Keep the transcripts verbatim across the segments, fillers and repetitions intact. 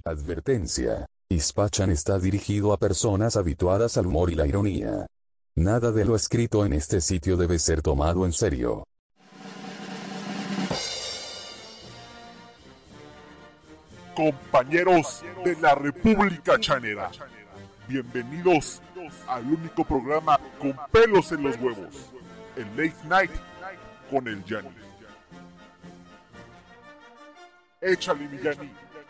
Advertencia. Ispachan está dirigido a personas habituadas al humor y la ironía. Nada de lo escrito en este sitio debe ser tomado en serio. Compañeros de la República Chanera, bienvenidos al único programa con pelos en los huevos, el Late Night con el Yanni. Échale, mi Yanni.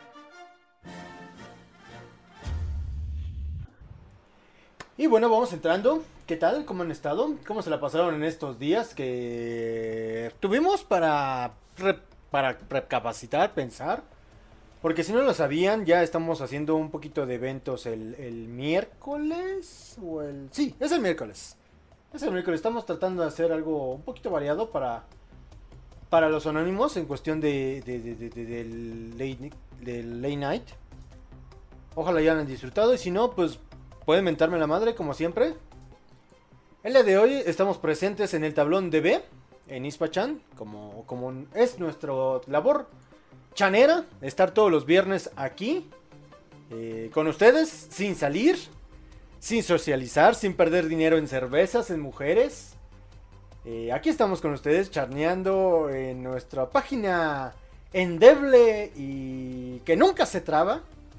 Y bueno, vamos entrando. ¿Qué tal? ¿Cómo han estado? ¿Cómo se la pasaron en estos días que tuvimos para, re- para recapacitar, pensar? Porque si no lo sabían, ya estamos haciendo un poquito de eventos el, el miércoles. O el... Sí, es el miércoles. Es el miércoles. Estamos tratando de hacer algo un poquito variado para, para los anónimos en cuestión de, de, de, de- de- del, late, del late night. Ojalá ya hayan disfrutado. Y si no, pues pueden mentarme la madre como siempre. El día de hoy estamos presentes en el tablón de B, en Ispachan, como, como es nuestra labor chanera, estar todos los viernes aquí, eh, con ustedes, sin salir, sin socializar, sin perder dinero en cervezas, en mujeres. Eh, aquí estamos con ustedes, charneando en nuestra página endeble y que nunca se traba.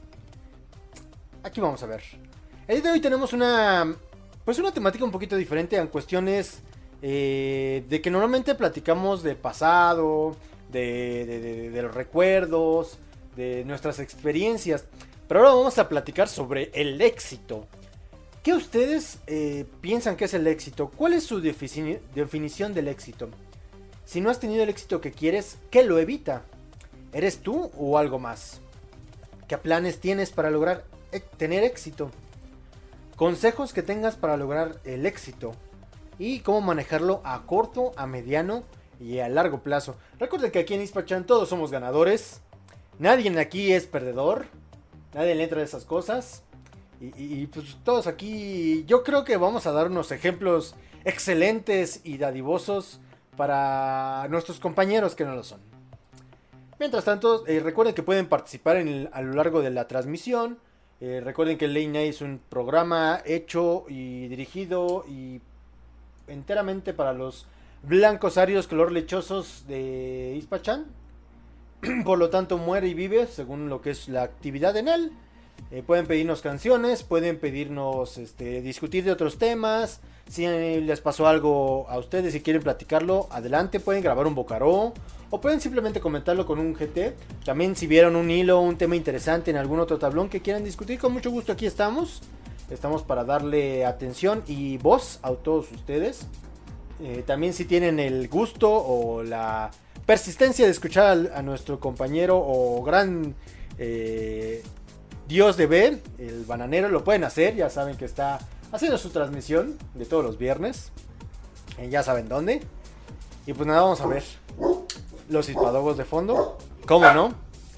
Aquí vamos a ver. El día de hoy tenemos una, pues una temática un poquito diferente en cuestiones eh, de que normalmente platicamos del pasado, de, de, de, de los recuerdos, de nuestras experiencias. Pero ahora vamos a platicar sobre el éxito. ¿Qué ustedes eh, piensan que es el éxito? ¿Cuál es su defici- definición del éxito? Si no has tenido el éxito que quieres, ¿qué lo evita? ¿Eres tú o algo más? ¿Qué planes tienes para lograr e- tener éxito? Consejos que tengas para lograr el éxito y cómo manejarlo a corto, a mediano y a largo plazo. Recuerden que aquí en Ispachan todos somos ganadores. Nadie aquí es perdedor. Nadie le entra a esas cosas. Y, y- y, pues todos aquí yo creo que vamos a dar unos ejemplos excelentes y dadivosos para nuestros compañeros que no lo son. Mientras tanto, eh, recuerden que pueden participar en el- a lo largo de la transmisión. Eh, recuerden que el Late Night es un programa hecho y dirigido y enteramente para los blancos arios color lechosos de Ispachan. Por lo tanto, muere y vive según lo que es la actividad en él. Eh, pueden pedirnos canciones, pueden pedirnos este, discutir de otros temas. Si les pasó algo a ustedes y quieren platicarlo, adelante, pueden grabar un bocaró. O pueden simplemente comentarlo con un G T. También si vieron un hilo, un tema interesante en algún otro tablón que quieran discutir, con mucho gusto aquí estamos. Estamos para darle atención y voz a todos ustedes. Eh, también si tienen el gusto o la persistencia de escuchar al- a nuestro compañero o gran eh, Dios de B, el bananero, lo pueden hacer. Ya saben que está haciendo su transmisión de todos los viernes. Eh, ya saben dónde. Y pues nada, vamos a ver. Los hispadogos de fondo. ¿Cómo no?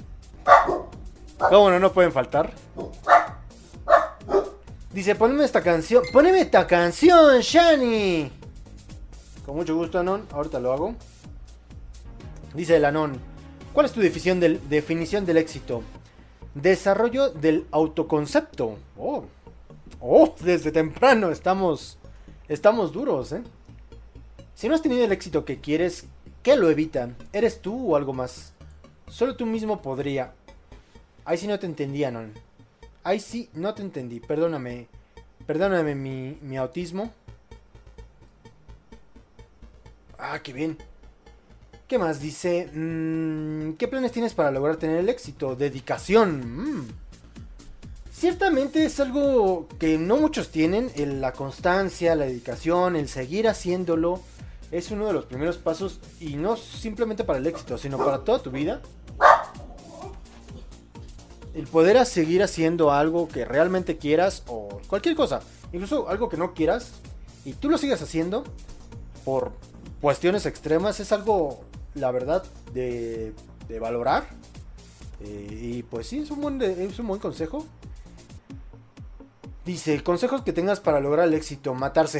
¿Cómo no? No pueden faltar. Dice, poneme esta canción. ¡Poneme esta canción, Shani! Con mucho gusto, Anon. Ahorita lo hago. Dice el Anon. ¿Cuál es tu definición del, definición del éxito? Desarrollo del autoconcepto. Oh. Oh, desde temprano estamos, estamos duros, ¿eh? Si no has tenido el éxito que quieres, ¿qué lo evita? ¿Eres tú o algo más? Solo tú mismo podría. Ahí sí no te entendí, Anon. Ahí sí no te entendí. Perdóname. Perdóname mi, mi autismo. Ah, qué bien. ¿Qué más? Dice, mmm, ¿qué planes tienes para lograr tener el éxito? Dedicación. Mm. Ciertamente es algo que no muchos tienen. El- la constancia, la dedicación, el seguir haciéndolo. Es uno de los primeros pasos. Y no simplemente para el éxito, sino para toda tu vida. El poder a seguir haciendo algo que realmente quieras. O cualquier cosa. Incluso algo que no quieras. Y tú lo sigas haciendo. Por cuestiones extremas. Es algo, la verdad, de, de valorar. Eh, y pues sí, es un buen, de- es un buen consejo. Dice, consejos que tengas para lograr el éxito. Matarse.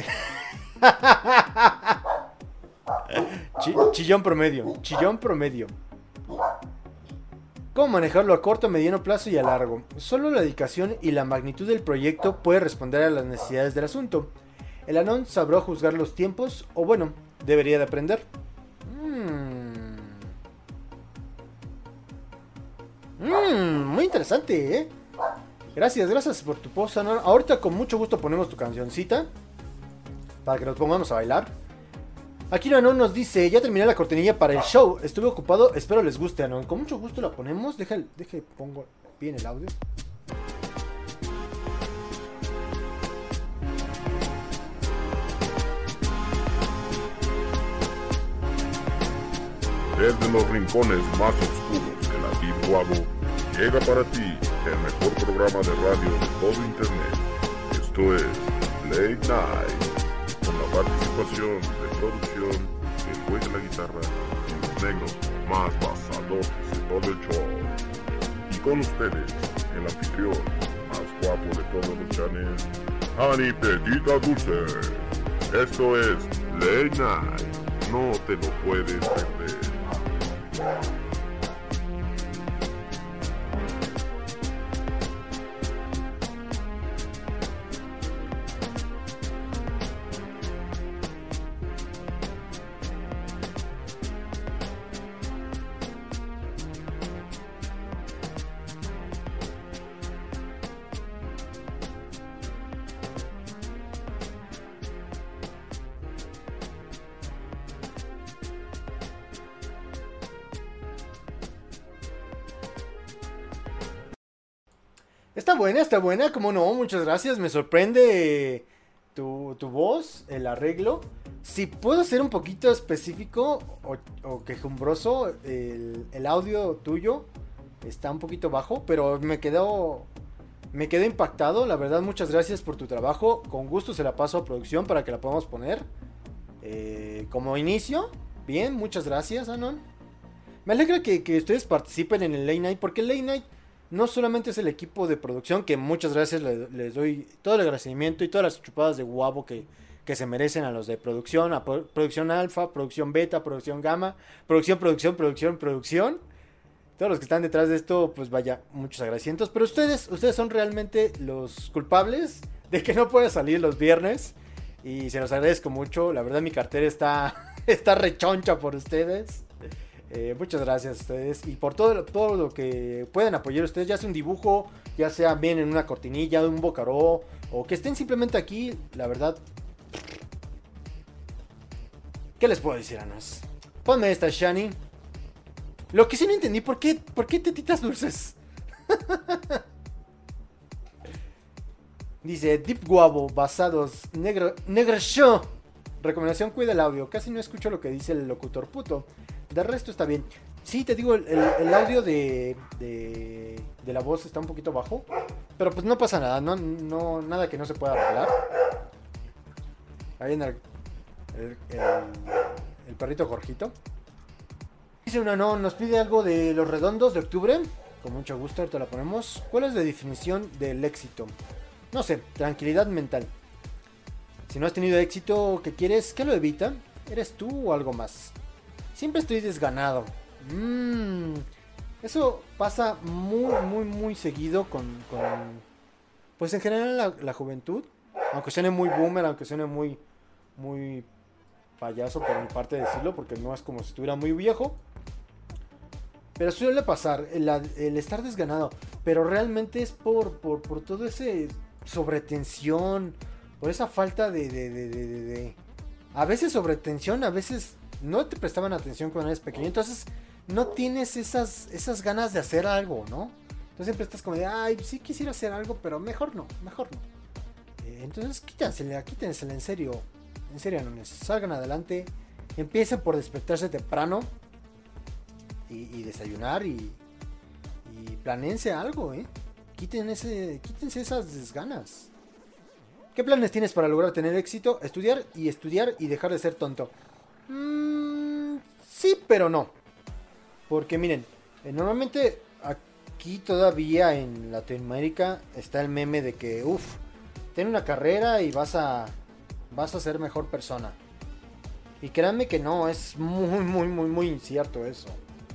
Chi- chillón promedio. Chillón promedio. ¿Cómo manejarlo a corto, mediano plazo y a largo? Solo la dedicación y la magnitud del proyecto puede responder a las necesidades del asunto. El Anon sabrá juzgar los tiempos, o bueno, debería de aprender. Mmm. Mmm, muy interesante, ¿eh? Gracias, gracias por tu post, Anon. Ahorita con mucho gusto ponemos tu cancioncita para que nos pongamos a bailar. Aquí Anon nos dice, ya terminé la cortinilla para el show, estuve ocupado, espero les guste, Anon. Con mucho gusto la ponemos, deja, deja pongo bien el audio. Desde los rincones más oscuros de la Deep Wabo, llega para ti el mejor programa de radio de todo internet. Esto es Late Night, con la participación de producción del güey de la guitarra y los negros más pasadores de todo el show. Y con ustedes, el anfitrión más guapo de todos los channels, Honey Petita Dulce. Esto es Late Night, no te lo puedes perder. Está buena, está buena, como no, muchas gracias, me sorprende tu, tu voz, el arreglo. Si puedo ser un poquito específico o, o quejumbroso, el, el audio tuyo está un poquito bajo, pero me quedó, me quedé impactado, la verdad, muchas gracias por tu trabajo, con gusto se la paso a producción para que la podamos poner. Eh, como inicio, bien, muchas gracias, Anon. Me alegra que, que ustedes participen en el Late Night, porque el Late Night no solamente es el equipo de producción, que muchas gracias, les, les doy todo el agradecimiento y todas las chupadas de guapo que, que se merecen a los de producción, a pro, producción alfa, producción beta, producción gamma, producción, producción, producción, producción. Todos los que están detrás de esto, pues vaya, muchos agradecimientos. Pero ustedes, ustedes son realmente los culpables de que no pueda salir los viernes. Y se los agradezco mucho. La verdad mi cartera está, está rechoncha por ustedes. Eh, muchas gracias a ustedes y por todo, todo lo que pueden apoyar ustedes, ya sea un dibujo, ya sea bien en una cortinilla, un bocaró, o que estén simplemente aquí, la verdad. ¿Qué les puedo decir, Anos? Ponme esta, Shani. Lo que sí no entendí, ¿por qué, por qué tetitas dulces? Dice, Deep Guavo, basados, negro, negro show. Recomendación, cuida el audio. Casi no escucho lo que dice el locutor puto. De resto está bien. Sí, te digo, el, el audio de, de, de la voz está un poquito bajo. Pero pues no pasa nada, no, no, nada que no se pueda arreglar. Ahí en el, el, el, el perrito Jorgito. Dice una no, nos pide algo de Los Redondos de octubre. Con mucho gusto, ahorita la ponemos. ¿Cuál es la definición del éxito? No sé, tranquilidad mental. Si no has tenido éxito, ¿qué quieres? ¿Qué lo evita? ¿Eres tú o algo más? Siempre estoy desganado. Mmm. Eso pasa muy, muy, muy seguido con, con pues en general la, la juventud. Aunque suene muy boomer, aunque suene muy, muy payaso por mi parte decirlo, porque no es como si estuviera muy viejo. Pero suele pasar, el, el estar desganado. Pero realmente es por, por, por todo ese sobretensión, por esa falta de, de, de, de, de, de... A veces sobretensión, a veces no te prestaban atención cuando eres pequeño. Entonces no tienes esas, esas ganas de hacer algo, ¿no? Entonces siempre estás como de, ay, sí quisiera hacer algo, pero mejor no, mejor no. Eh, entonces quítensela, quítensela en serio. En serio, no salgan adelante. Empiecen por despertarse temprano. Y, y desayunar y, y planeense algo, ¿eh? Quiten ese, quítense esas desganas. ¿Qué planes tienes para lograr tener éxito? Estudiar y estudiar y dejar de ser tonto. Mm, sí, pero no. Porque miren, eh, normalmente aquí todavía en Latinoamérica está el meme de que, uff, ten una carrera y vas a, vas a ser mejor persona. Y créanme que no, es muy, muy, muy, muy incierto eso.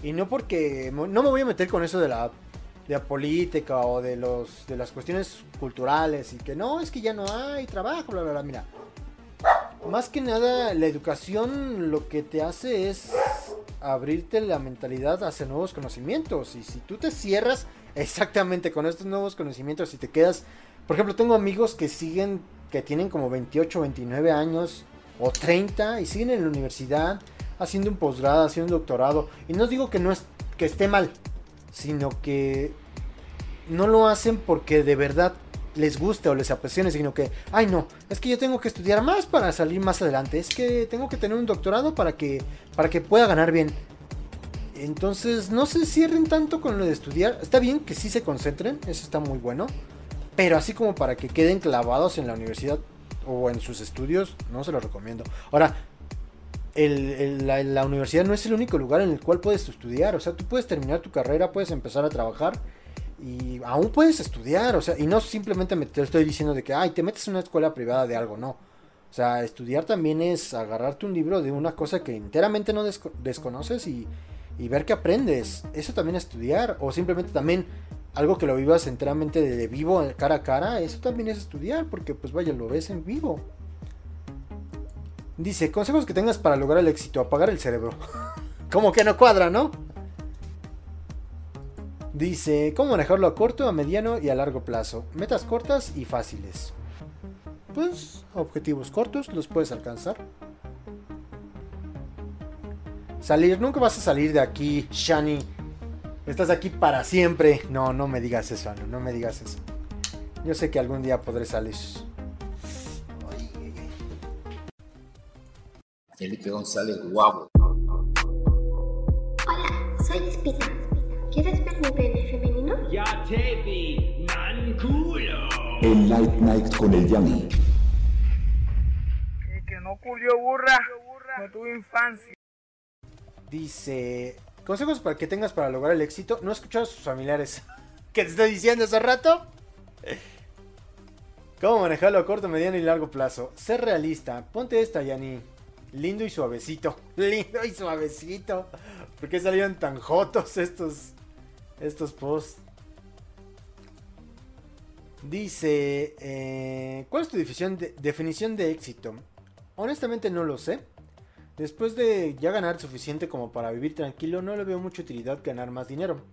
Y no porque... No me voy a meter con eso de la, de la política o de, los, de las cuestiones culturales y que no, es que ya no hay trabajo, bla, bla, bla. Mira, más que nada la educación lo que te hace es abrirte la mentalidad hacia nuevos conocimientos. Y si tú te cierras exactamente con estos nuevos conocimientos y te quedas... Por ejemplo, tengo amigos que siguen, que tienen como veintiocho, veintinueve años o treinta y siguen en la universidad haciendo un posgrado, haciendo un doctorado. Y no digo que no es, que esté mal, sino que no lo hacen porque de verdad les guste o les apasione, sino que, ay no, es que yo tengo que estudiar más para salir más adelante, es que tengo que tener un doctorado para que, para que pueda ganar bien. Entonces no se cierren tanto con lo de estudiar. Está bien que sí se concentren, eso está muy bueno, pero así como para que queden clavados en la universidad o en sus estudios, no se los recomiendo. Ahora, el, el, la, la universidad no es el único lugar en el cual puedes estudiar. O sea, tú puedes terminar tu carrera, puedes empezar a trabajar y aún puedes estudiar. O sea, y no simplemente me te estoy diciendo de que, ay, te metes en una escuela privada de algo, no. O sea, estudiar también es agarrarte un libro de una cosa que enteramente no desco- desconoces y, y ver qué aprendes. Eso también es estudiar. O simplemente también algo que lo vivas enteramente de, de vivo, cara a cara. Eso también es estudiar, porque pues vaya, lo ves en vivo. Dice, consejos que tengas para lograr el éxito. Apagar el cerebro. Como que no cuadra, ¿no? Dice, ¿cómo manejarlo a corto, a mediano y a largo plazo? Metas cortas y fáciles. Pues, objetivos cortos, los puedes alcanzar. Salir, nunca vas a salir de aquí, Shani. Estás aquí para siempre. No, no me digas eso, Anu, no me digas eso. Yo sé que algún día podré salir. Felipe González, guapo. Hola, soy Espina. ¿Quieres ver mi pene femenino? Ya te vi, man culo. El Night Night con el Yami. Y que no culió burra, no tuvo infancia. Dice, consejos para que tengas para lograr el éxito. No escuchar a sus familiares. ¿Qué te estoy diciendo hace rato? ¿Cómo manejarlo a corto, mediano y largo plazo? Ser realista. Ponte esta, Yani. Lindo y suavecito. Lindo y suavecito. ¿Por qué salieron tan jotos estos, estos posts? Dice, eh, ¿cuál es tu definición de, definición de éxito? Honestamente no lo sé. Después de ya ganar suficiente como para vivir tranquilo, no le veo mucha utilidad ganar más dinero.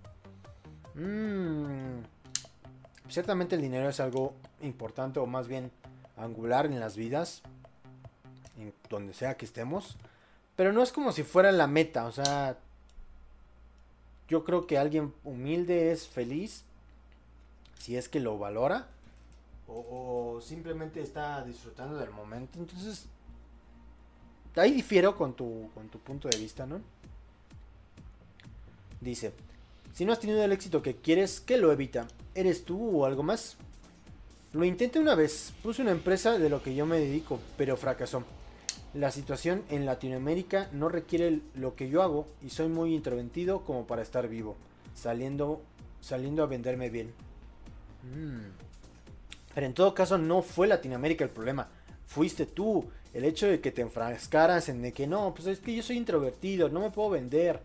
Mm, ciertamente el dinero es algo importante, o más bien angular en las vidas, en donde sea que estemos, pero no es como si fuera la meta. O sea, yo creo que alguien humilde es feliz si es que lo valora o, o simplemente está disfrutando del momento. Entonces ahí difiero con tu, con tu punto de vista, ¿no? Dice, si no has tenido el éxito que quieres, ¿qué lo evita? ¿Eres tú o algo más? Lo intenté una vez, puse una empresa de lo que yo me dedico, pero fracasó. La situación en Latinoamérica no requiere lo que yo hago y soy muy introvertido como para estar vivo, saliendo, saliendo a venderme bien. Mm. Pero en todo caso no fue Latinoamérica el problema, fuiste tú. El hecho de que te enfrascaras en de que no, pues es que yo soy introvertido, no me puedo vender.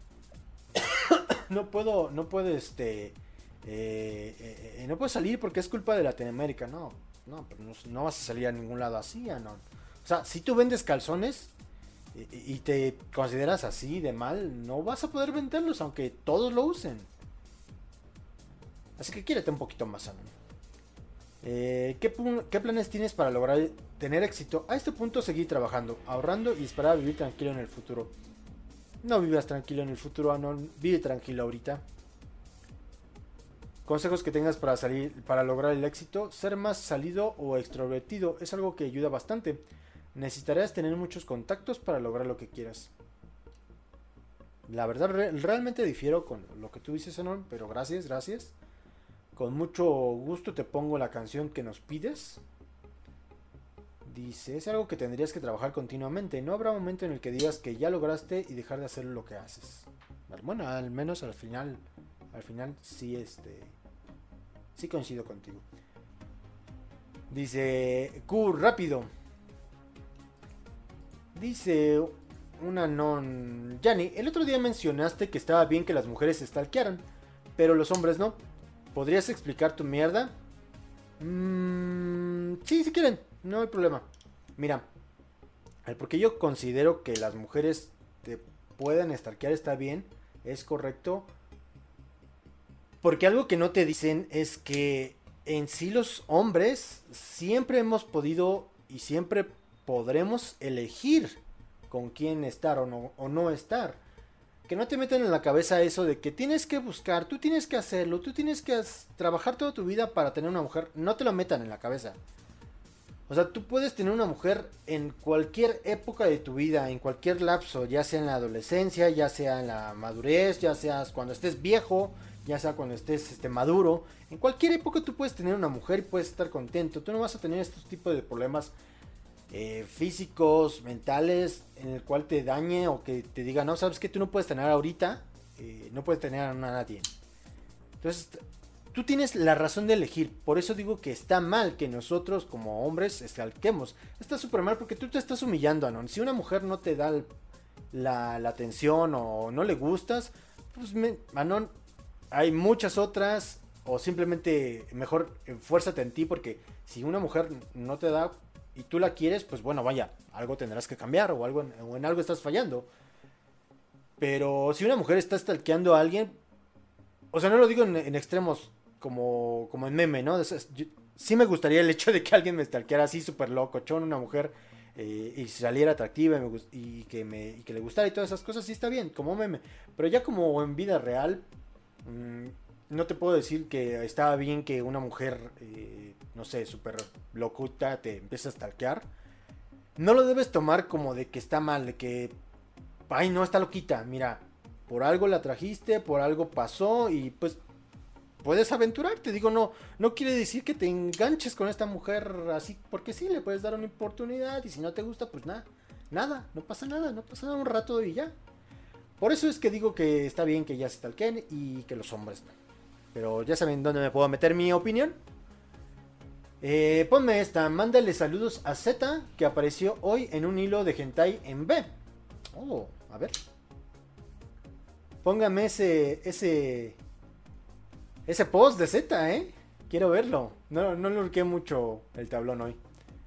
no puedo, no puedo este... Eh, eh, eh, no puedo salir porque es culpa de Latinoamérica. No, no, pero no, no vas a salir a ningún lado así, ¿no? O sea, si tú vendes calzones y, y te consideras así de mal, no vas a poder venderlos aunque todos lo usen. Así que quiérete un poquito más, ¿no? Eh, ¿qué, ¿Qué planes tienes para lograr tener éxito? A este punto seguir trabajando, ahorrando y esperar a vivir tranquilo en el futuro. No vivas tranquilo en el futuro, no, vive tranquilo ahorita. Consejos que tengas para salir, para lograr el éxito. Ser más salido o extrovertido es algo que ayuda bastante. Necesitarás tener muchos contactos para lograr lo que quieras. La verdad, re realmente difiero con lo que tú dices, Anon, pero gracias, gracias. Con mucho gusto te pongo la canción que nos pides. Dice, es algo que tendrías que trabajar continuamente. No habrá momento en el que digas que ya lograste y dejar de hacer lo que haces. Bueno, al menos al final, al final sí, este, sí coincido contigo. Dice, Q, rápido. Dice, una non... Yanni, el otro día mencionaste que estaba bien que las mujeres se stalkearan, pero los hombres no. ¿Podrías explicar tu mierda? Mm, sí, si quieren, no hay problema. Mira, el por qué yo considero que las mujeres te puedan stalkear está bien, es correcto. Porque algo que no te dicen es que en sí los hombres siempre hemos podido y siempre podremos elegir con quién estar o no, o no estar. Que no te metan en la cabeza eso de que tienes que buscar, tú tienes que hacerlo, tú tienes que trabajar toda tu vida para tener una mujer. No te lo metan en la cabeza. O sea, tú puedes tener una mujer en cualquier época de tu vida, en cualquier lapso, ya sea en la adolescencia, ya sea en la madurez, ya sea cuando estés viejo, ya sea cuando estés este, maduro. En cualquier época tú puedes tener una mujer y puedes estar contento. Tú no vas a tener estos tipos de problemas eh, físicos, mentales, en el cual te dañe o que te diga, no, sabes que tú no puedes tener ahorita, eh, no puedes tener a nadie. Entonces, tú tienes la razón de elegir. Por eso digo que está mal que nosotros como hombres stalkeemos. Está súper mal porque tú te estás humillando, Anon. Si una mujer no te da la, la atención o no le gustas, pues, me, Anon, hay muchas otras. O simplemente mejor esfuérzate en ti, porque si una mujer no te da y tú la quieres, pues bueno, vaya, algo tendrás que cambiar o, algo, o en algo estás fallando. Pero si una mujer está stalkeando a alguien, o sea, no lo digo en, en extremos como, como en meme, ¿no? Es, es, yo, sí me gustaría el hecho de que alguien me stalkeara así súper locochón, una mujer, eh, y saliera atractiva y, me, y, que me, y que le gustara y todas esas cosas, sí está bien, como meme. Pero ya como en vida real, mmm, no te puedo decir que estaba bien que una mujer, eh, no sé, súper locuta te empiece a stalkear. No lo debes tomar como de que está mal, de que, ay, no, está loquita. Mira, por algo la trajiste, por algo pasó y pues puedes aventurarte. Digo, no, no quiere decir que te enganches con esta mujer así, porque sí, le puedes dar una oportunidad y si no te gusta, pues nada, nada, no pasa nada, no pasa nada, un rato y ya. Por eso es que digo que está bien que ya se stalkeen y que los hombres no. Pero ya saben dónde me puedo meter mi opinión. Eh, ponme esta. Mándale saludos a Z, que apareció hoy en un hilo de hentai en B. Oh, a ver. Póngame ese ese ese post de Z, eh. Quiero verlo. No, no lurqué mucho el tablón hoy.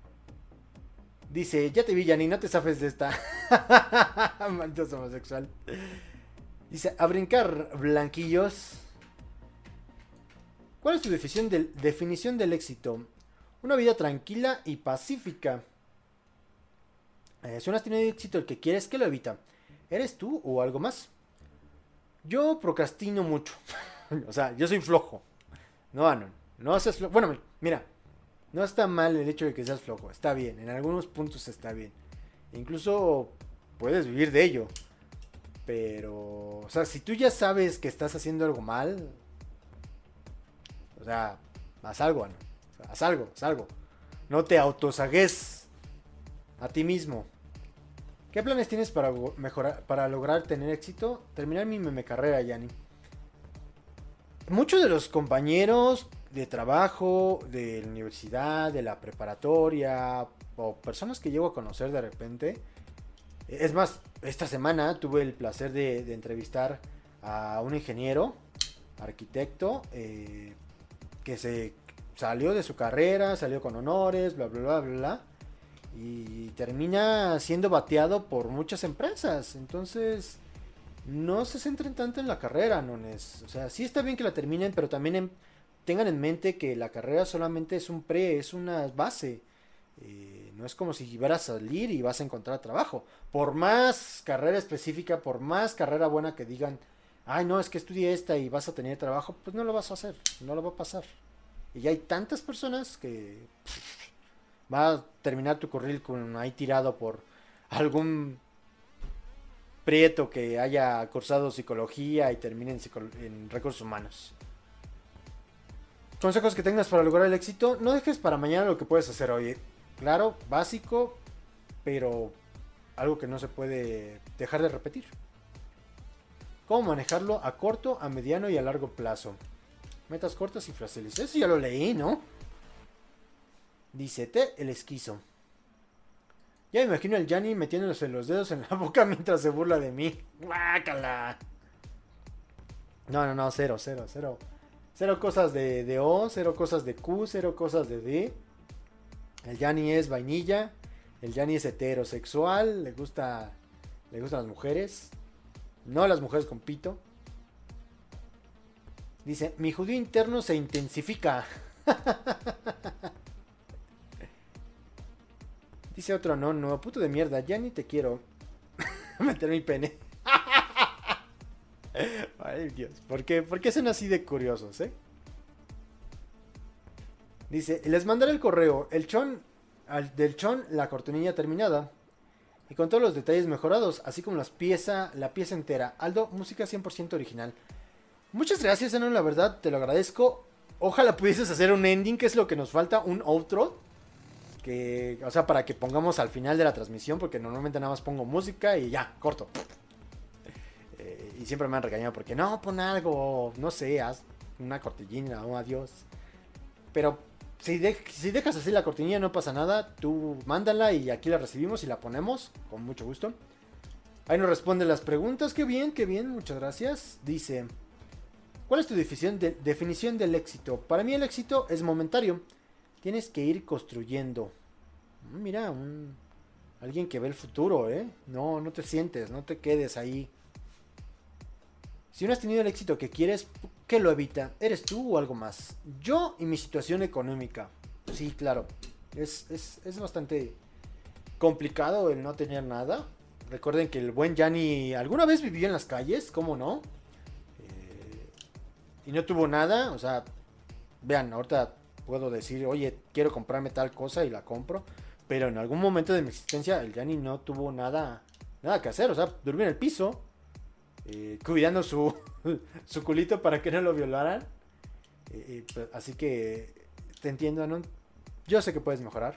Dice, ya te vi, Yanni, no te zafes de esta. Maldito homosexual. Dice, a brincar, blanquillos. ¿Cuál es tu definición del, definición del éxito? Una vida tranquila y pacífica. Eh, si no has tenido éxito el que quieres, ¿qué lo evita? ¿Eres tú o algo más? Yo procrastino mucho. O sea, yo soy flojo. No, no, no seas flojo. Bueno, mira, no está mal el hecho de que seas flojo. Está bien, en algunos puntos está bien. Incluso puedes vivir de ello. Pero, o sea, si tú ya sabes que estás haciendo algo mal, o sea, haz algo, ¿no? O sea, haz algo, haz algo. No te autosagues a ti mismo. ¿Qué planes tienes para mejorar, para lograr tener éxito? Terminar mi meme carrera, Yanni. Muchos de los compañeros de trabajo, de la universidad, de la preparatoria, o personas que llego a conocer de repente. Es más, esta semana tuve el placer de, de entrevistar a un ingeniero, arquitecto, eh, que se salió de su carrera, salió con honores, bla, bla, bla, bla, bla, y termina siendo bateado por muchas empresas. Entonces, no se centren tanto en la carrera, nones. O sea, sí está bien que la terminen, pero también en, tengan en mente que la carrera solamente es un pre, es una base. Eh, no es como si vas a salir y vas a encontrar trabajo. Por más carrera específica, por más carrera buena que digan, ay, no, es que estudié esta y vas a tener trabajo, pues no lo vas a hacer, no lo va a pasar. Y ya hay tantas personas que pff, va a terminar tu currículum ahí tirado por algún prieto que haya cursado psicología y termine en, psico- en recursos humanos. Consejos que tengas para lograr el éxito: no dejes para mañana lo que puedes hacer hoy. Claro, básico, pero algo que no se puede dejar de repetir. ¿Cómo manejarlo a corto, a mediano y a largo plazo? Metas cortas y frases. Eso ya lo leí, ¿no? Dice T, el esquizo. Ya me imagino al Yanni metiéndose los dedos en la boca mientras se burla de mí. ¡Guácala! No, no, no, cero, cero, cero. Cero cosas de, de O, cero cosas de Q, cero cosas de D. El Yanni es vainilla. El Yanni es heterosexual. Le gusta, le gustan las mujeres. No las mujeres con pito. Dice, mi judío interno se intensifica. Dice otro no, no, puto de mierda, ya ni te quiero meter mi pene. Ay, Dios, ¿por qué, ¿por qué son así de curiosos, eh? Dice, les mandaré el correo, el chon, al, del chon, la cortinilla terminada. Y con todos los detalles mejorados, así como las pieza, la pieza entera. Aldo, música cien por ciento original. Muchas gracias, Anon, la verdad, te lo agradezco. Ojalá pudieses hacer un ending, que es lo que nos falta, un outro. Que, o sea, para que pongamos al final de la transmisión, porque normalmente nada más pongo música y ya, corto. Eh, y siempre me han regañado porque no, pon algo, no sé, haz una cortinilla o adiós. Pero si, de, si dejas así la cortinilla no pasa nada, tú mándala y aquí la recibimos y la ponemos con mucho gusto. Ahí nos responde las preguntas, qué bien, qué bien, muchas gracias. Dice, ¿cuál es tu definición, de, definición del éxito? Para mí el éxito es momentario. Tienes que ir construyendo. Mira, un, alguien que ve el futuro, ¿eh? No, no te sientes, no te quedes ahí. Si no has tenido el éxito que quieres, ¿qué lo evita? ¿Eres tú o algo más? Yo y mi situación económica. Sí, claro. Es, es, es bastante complicado el no tener nada. Recuerden que el buen Yanni alguna vez vivió en las calles, ¿cómo no? Eh, y no tuvo nada, o sea, vean, ahorita puedo decir, oye, quiero comprarme tal cosa y la compro. Pero en algún momento de mi existencia el Yanni no tuvo nada, nada que hacer. O sea, durmió en el piso, eh, cuidando su, su culito para que no lo violaran. Eh, eh, así que te entiendo, ¿no? Yo sé que puedes mejorar.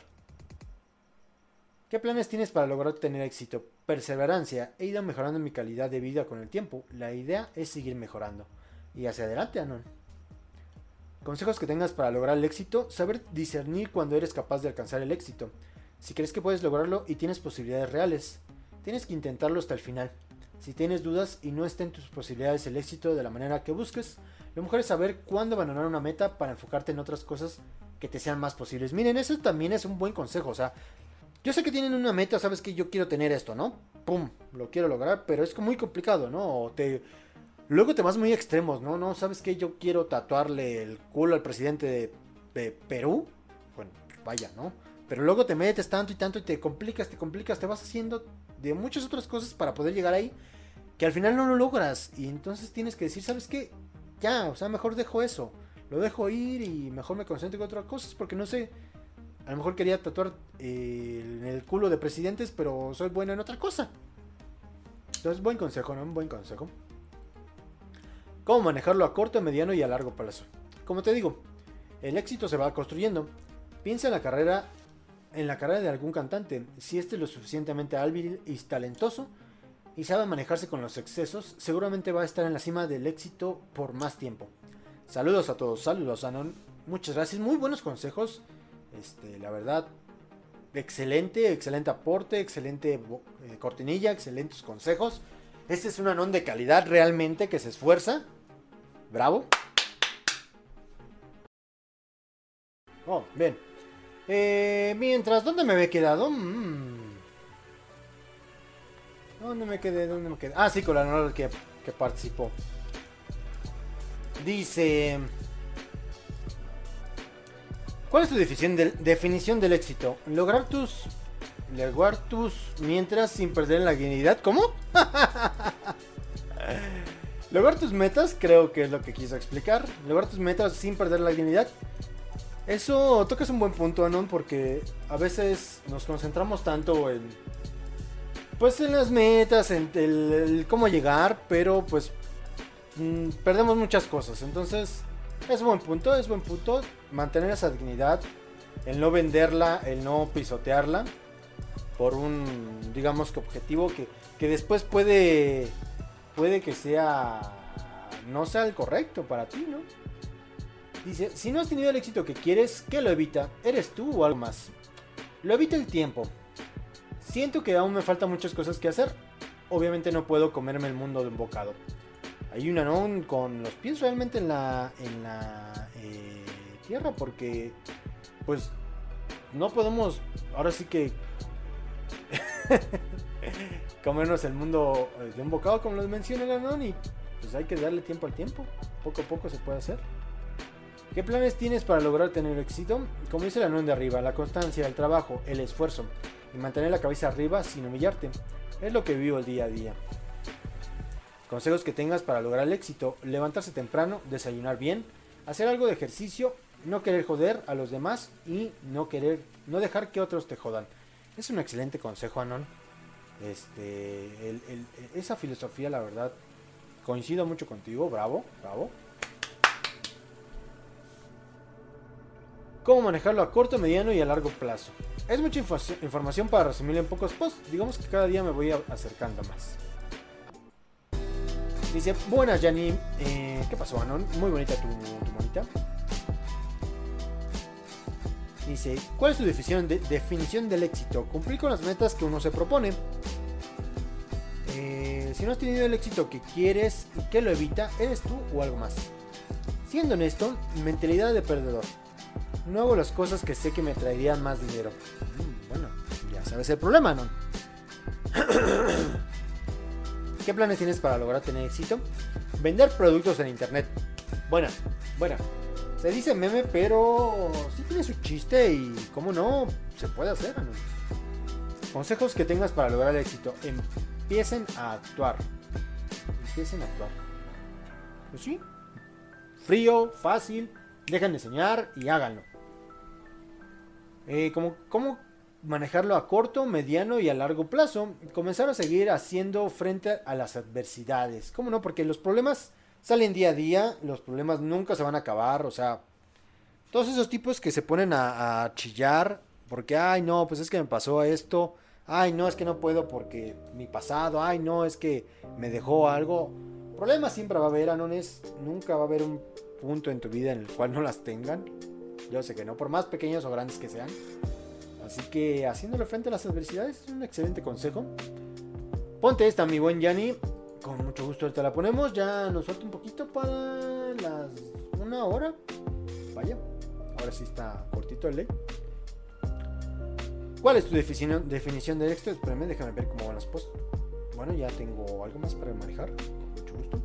¿Qué planes tienes para lograr tener éxito? Perseverancia. He ido mejorando mi calidad de vida con el tiempo. La idea es seguir mejorando. Y hacia adelante, Anon. Consejos que tengas para lograr el éxito. Saber discernir cuando eres capaz de alcanzar el éxito. Si crees que puedes lograrlo y tienes posibilidades reales, tienes que intentarlo hasta el final. Si tienes dudas y no está en tus posibilidades el éxito de la manera que busques, lo mejor es saber cuándo abandonar una meta para enfocarte en otras cosas que te sean más posibles. Miren, eso también es un buen consejo. O sea, yo sé que tienen una meta, sabes que yo quiero tener esto, ¿no? Pum, lo quiero lograr, pero es muy complicado, ¿no? O te... Luego te vas muy extremos, ¿no? No, ¿sabes qué? Yo quiero tatuarle el culo al presidente de, de Perú. Bueno, vaya, ¿no? Pero luego te metes tanto y tanto y te complicas, te complicas, te vas haciendo de muchas otras cosas para poder llegar ahí, que al final no lo logras. Y entonces tienes que decir, ¿sabes qué? Ya, o sea, mejor dejo eso. Lo dejo ir y mejor me concentro en otras cosas, porque no sé, a lo mejor quería tatuar eh, en el culo de presidentes, pero soy bueno en otra cosa. Entonces, buen consejo, ¿no? Un buen consejo. ¿Cómo manejarlo a corto, mediano y a largo plazo? Como te digo, el éxito se va construyendo. Piensa en la carrera, en la carrera de algún cantante. Si este es lo suficientemente hábil y talentoso y sabe manejarse con los excesos, seguramente va a estar en la cima del éxito por más tiempo. Saludos a todos, saludos Anon. Muchas gracias, muy buenos consejos. Este, la verdad, excelente, excelente aporte, excelente eh, cortinilla, excelentes consejos. Este es un Anon de calidad realmente que se esfuerza. Bravo. Oh, bien. Eh, mientras, ¿dónde me había quedado? Mm. ¿Dónde me quedé? ¿Dónde me quedé? Ah, sí, con la Anon que, que participó. Dice... ¿Cuál es tu definición del, definición del éxito? Lograr tus... Lograr tus mientras sin perder la dignidad. ¿Cómo? Lograr tus metas, creo que es lo que quiso explicar. Lograr tus metas sin perder la dignidad. Eso tocas un buen punto, Anon, porque a veces nos concentramos tanto en... Pues en las metas, en el, el cómo llegar, pero pues mmm, perdemos muchas cosas. Entonces, es buen punto, es buen punto mantener esa dignidad, el no venderla, el no pisotearla por un, digamos que objetivo que, que después puede, puede que sea, no sea el correcto para ti, ¿no? Dice, si no has tenido el éxito que quieres, ¿qué lo evita? ¿Eres tú o algo más? Lo evita el tiempo. Siento que aún me faltan muchas cosas que hacer. Obviamente no puedo comerme el mundo de un bocado. Hay un Anon con los pies realmente en la, en la eh, tierra, porque pues no podemos ahora sí que comernos el mundo de un bocado como lo menciona el Anon, y pues hay que darle tiempo al tiempo. Poco a poco se puede hacer. ¿Qué planes tienes para lograr tener éxito? Como dice el Anon de arriba, la constancia, el trabajo, el esfuerzo y mantener la cabeza arriba sin humillarte. Es lo que vivo el día a día. Consejos que tengas para lograr el éxito: levantarse temprano, desayunar bien, hacer algo de ejercicio, no querer joder a los demás y no querer, no dejar que otros te jodan. Es un excelente consejo, Anon. Este, el, el, esa filosofía, la verdad, coincido mucho contigo. Bravo, bravo. ¿Cómo manejarlo a corto, mediano y a largo plazo? Es mucha info- información para resumirlo en pocos posts. Digamos que cada día me voy acercando más. Dice, buenas Yanni, eh, ¿qué pasó, Anon? Muy bonita tu, tu monita. Dice, ¿cuál es tu definición, de, definición del éxito? Cumplir con las metas que uno se propone. Eh, si no has tenido el éxito que quieres y que lo evita, ¿eres tú o algo más? Siendo honesto, mentalidad de perdedor. No hago las cosas que sé que me traerían más dinero. Mm, bueno, ya sabes el problema, ¿no? ¿Qué planes tienes para lograr tener éxito? Vender productos en internet. Buena, buena. Se dice meme, pero sí tiene su chiste y, ¿cómo no? Se puede hacer, ¿no? Consejos que tengas para lograr el éxito. Empiecen a actuar. Empiecen a actuar. Pues sí. Frío, fácil. Dejen de enseñar y háganlo. Eh, ¿cómo, ¿Cómo manejarlo a corto, mediano y a largo plazo? Comenzar a seguir haciendo frente a las adversidades. ¿Cómo no? Porque los problemas salen día a día. Los problemas nunca se van a acabar. O sea, todos esos tipos que se ponen a, a chillar porque, ay, no, pues es que me pasó esto. Ay, no, es que no puedo porque mi pasado. Ay, no, es que me dejó algo. Problemas siempre va a haber, Anones. Nunca va a haber un punto en tu vida en el cual no las tengan. Yo sé que no, por más pequeños o grandes que sean. Así que haciéndole frente a las adversidades es un excelente consejo. Ponte esta, mi buen Yanni. Con mucho gusto te la ponemos. Ya nos falta un poquito para las una hora. Vaya, ahora sí está cortito el ley. ¿Cuál es tu definición, definición de éxito? Espérame, déjame ver cómo van los posts. Bueno, ya tengo algo más para manejar. Con mucho gusto.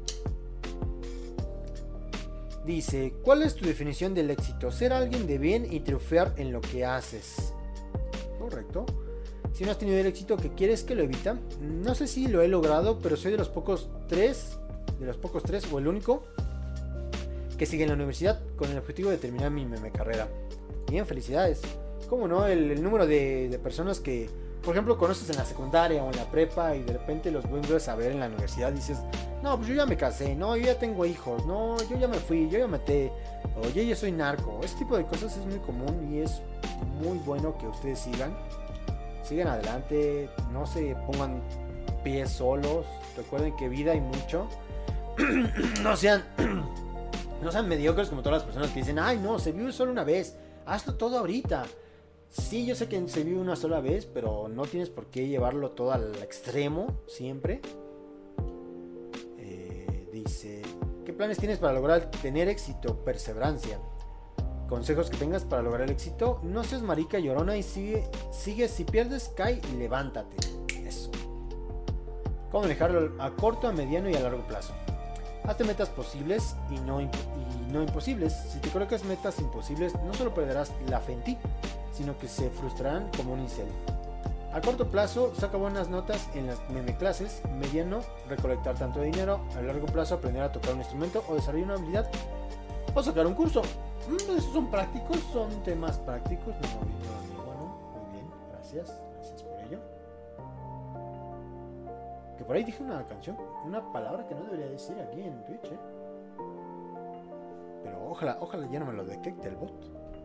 Dice, ¿cuál es tu definición del éxito? Ser alguien de bien y triunfar en lo que haces. Correcto. Si no has tenido el éxito que quieres, que lo evita. No sé si lo he logrado, pero soy de los pocos tres, de los pocos tres o el único que sigue en la universidad con el objetivo de terminar mi meme carrera. Bien, felicidades. ¿Cómo no? El, el número de, de personas que, por ejemplo, conoces en la secundaria o en la prepa y de repente los vuelves a ver en la universidad y dices, no, pues yo ya me casé, no, yo ya tengo hijos, no, yo ya me fui, yo ya maté, o yo ya soy narco. Ese tipo de cosas es muy común y es muy bueno que ustedes sigan. Sigan adelante, no se pongan pies solos. Recuerden que vida hay mucho. No sean no sean mediocres como todas las personas que dicen, ay no, se vive solo una vez, hazlo todo ahorita. Sí, yo sé que se vive una sola vez, pero no tienes por qué llevarlo todo al extremo siempre. Eh, dice, ¿qué planes tienes para lograr tener éxito? Perseverancia. Consejos que tengas para lograr el éxito: no seas marica llorona y sigue, sigue, si pierdes, cae y levántate. Eso. ¿Cómo manejarlo a corto, a mediano y a largo plazo? Hazte metas posibles y no, imp y no imposibles. Si te colocas metas imposibles, no solo perderás la fe en ti, sino que se frustrarán como un incel. A corto plazo, saca buenas notas en las meme clases. Mediano, recolectar tanto dinero. A largo plazo, aprender a tocar un instrumento o desarrollar una habilidad o sacar un curso. Esos son prácticos, son temas prácticos. No, no, no, bueno, muy bien, gracias, gracias por ello. Que por ahí dije una canción, una palabra que no debería decir aquí en Twitch, ¿eh? Pero ojalá, ojalá ya no me lo detecte el bot.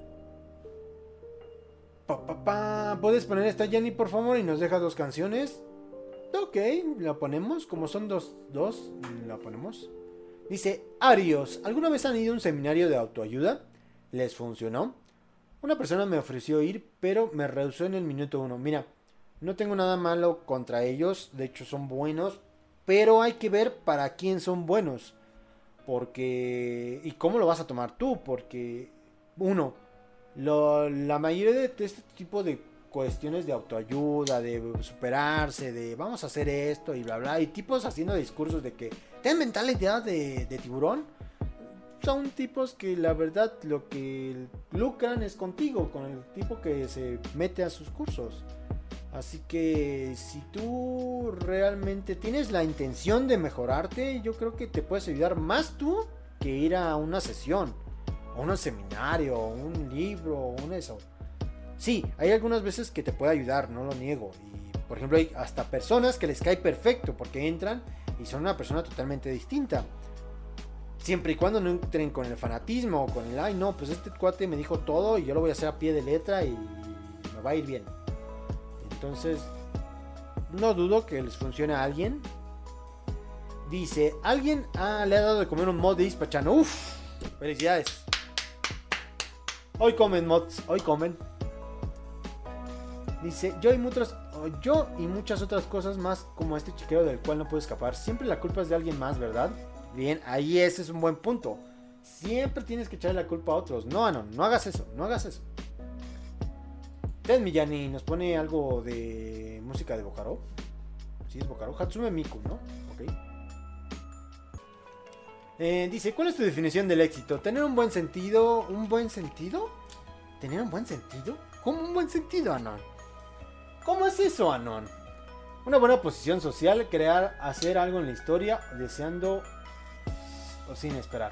Pa, pa, pa. ¿Puedes poner esta, Jenny, por favor? Y nos deja dos canciones. Ok, la ponemos, como son dos, dos, la ponemos. Dice, Arios, ¿alguna vez han ido a un seminario de autoayuda? ¿Les funcionó? Una persona me ofreció ir, pero me rehusó en el minuto uno. Mira, No tengo nada malo contra ellos, de hecho son buenos, pero hay que ver para quién son buenos. Porque... ¿Y cómo lo vas a tomar tú? Porque... Uno, lo, la mayoría de, de este tipo de cuestiones de autoayuda, de superarse, de vamos a hacer esto y bla bla, y tipos haciendo discursos de que ten mentalidad de, de tiburón, son tipos que la verdad lo que lucran es contigo, con el tipo que se mete a sus cursos. Así que si tú realmente tienes la intención de mejorarte, yo creo que te puedes ayudar más tú que ir a una sesión, o un seminario, o un libro, o un eso. Sí, hay algunas veces que te puede ayudar, no lo niego. Y por ejemplo hay hasta personas que les cae perfecto porque entran y son una persona totalmente distinta. Siempre y cuando no entren con el fanatismo o con el, ay no, pues este cuate me dijo todo y yo lo voy a hacer a pie de letra y me va a ir bien. Entonces, no dudo que les funcione a alguien. Dice, alguien ah, le ha dado de comer un mod de Ispachano. Uff, felicidades. Hoy comen mods, hoy comen. Dice, yo y muchas, yo y muchas otras cosas más como este chiquero del cual no puedo escapar. Siempre la culpa es de alguien más, ¿verdad? Bien, ahí ese es un buen punto. Siempre tienes que echarle la culpa a otros. No, no, no hagas eso, no hagas eso. Ted Miyani nos pone algo de música de Bokaro. Sí, es Bokaro. Hatsume Miku, ¿no? Ok. Eh, dice, ¿cuál es tu definición del éxito? Tener un buen sentido. ¿Un buen sentido? ¿Tener un buen sentido? ¿Cómo un buen sentido, Anon? ¿Cómo es eso, Anon? Una buena posición social, crear, hacer algo en la historia, deseando o sin esperar.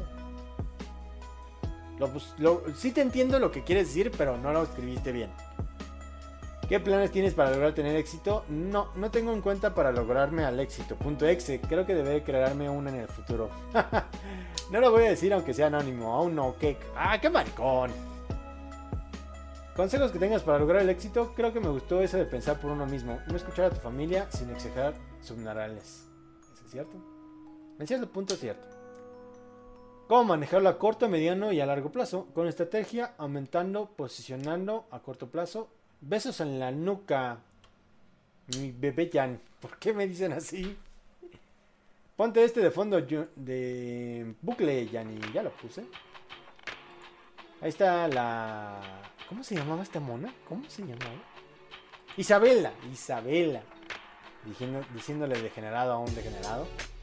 Lo, lo, sí te entiendo lo que quieres decir, pero no lo escribiste bien. ¿Qué planes tienes para lograr tener éxito? No, no tengo en cuenta para lograrme al éxito. Punto exe, creo que deberé crearme una en el futuro. No lo voy a decir aunque sea anónimo, aún no. ¿Qué? ¡Ah, qué maricón! Consejos que tengas para lograr el éxito. Creo que me gustó eso de pensar por uno mismo. No escuchar a tu familia sin exagerar subnormales. ¿Eso es cierto? En cierto punto es cierto. ¿Cómo manejarlo a corto, mediano y a largo plazo? Con estrategia, aumentando, posicionando a corto plazo. Besos en la nuca. Mi bebé Jan. ¿Por qué me dicen así? Ponte este de fondo de bucle, Jan. Y ya lo puse. Ahí está la... ¿Cómo se llamaba esta mona? ¿Cómo se llamaba? Isabela. Isabela. Diciendo, diciéndole degenerado a un degenerado.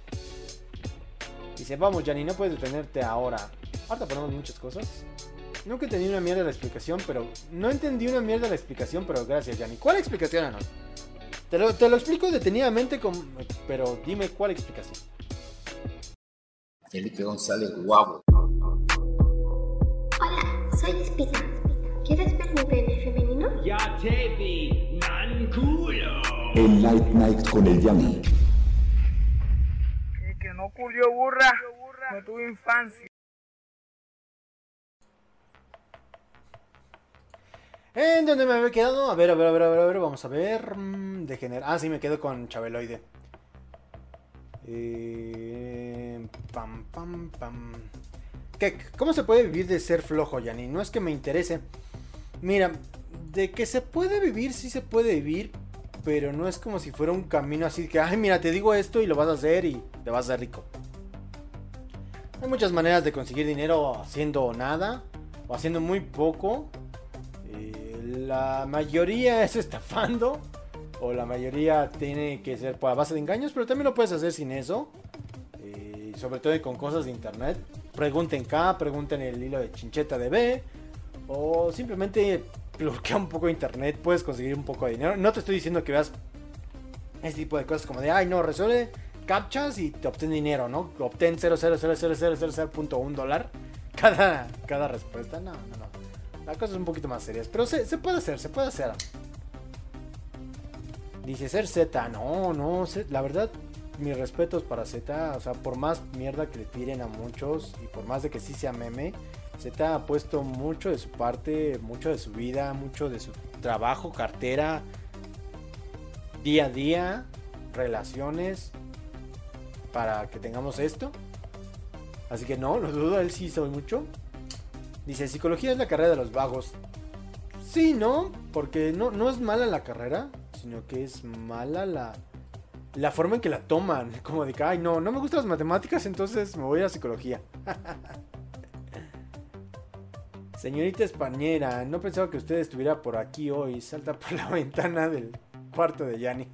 Dice, vamos, Yanni, no puedes detenerte ahora. Ahorita ponemos muchas cosas. Nunca entendí una mierda la explicación, pero... No entendí una mierda la explicación, pero gracias, Yanni. ¿Cuál explicación, Anon? Te lo, te lo explico detenidamente, con... pero dime cuál explicación. Felipe González, guapo. Hola, soy Espina. ¿Quieres ver mi pene femenino? Ya te vi, man culo. El Light Night con el Yami. Y que no culió burra, no tuvo infancia. ¿En dónde me había quedado? A ver, a ver, a ver, a ver, a ver, vamos a ver. Degener... Ah, sí, me quedo con Chabeloide. Eh... Pam, pam, pam. ¿Qué? ¿Cómo se puede vivir de ser flojo, Yanni? No es que me interese. Mira, de que se puede vivir, sí se puede vivir, pero no es como si fuera un camino así que, ay, mira, te digo esto y lo vas a hacer y te vas a hacer rico. Hay muchas maneras de conseguir dinero haciendo nada o haciendo muy poco. Eh, la mayoría es estafando, o la mayoría tiene que ser por a base de engaños, pero también lo puedes hacer sin eso. Eh, sobre todo con cosas de internet. Pregunten K, pregunten el hilo de Chincheta de B, o simplemente bloquea un poco internet, puedes conseguir un poco de dinero. No te estoy diciendo que veas este tipo de cosas como de, ay no, resuelve captchas y te obtén dinero, ¿no? Obtén cero cero cero cero cero cero cero punto uno dólar cada, cada respuesta. No, no, no. La cosa es un poquito más seria, pero se, se puede hacer, se puede hacer. Dice ser Z, no, no, la verdad, mis respetos para Z, o sea, por más mierda que le tiren a muchos y por más de que sí sea meme, Z ha puesto mucho de su parte, mucho de su vida, mucho de su trabajo, cartera, día a día, relaciones, para que tengamos esto. Así que no, lo dudo, él sí sabe mucho. Dice, psicología es la carrera de los vagos. Sí, ¿no? Porque no, no es mala la carrera. sino que es mala la, la forma en que la toman. Como de que, ay, no, no me gustan las matemáticas, entonces me voy a psicología. Señorita Españera, no pensaba que usted estuviera por aquí hoy. Salta por la ventana del cuarto de Yanni.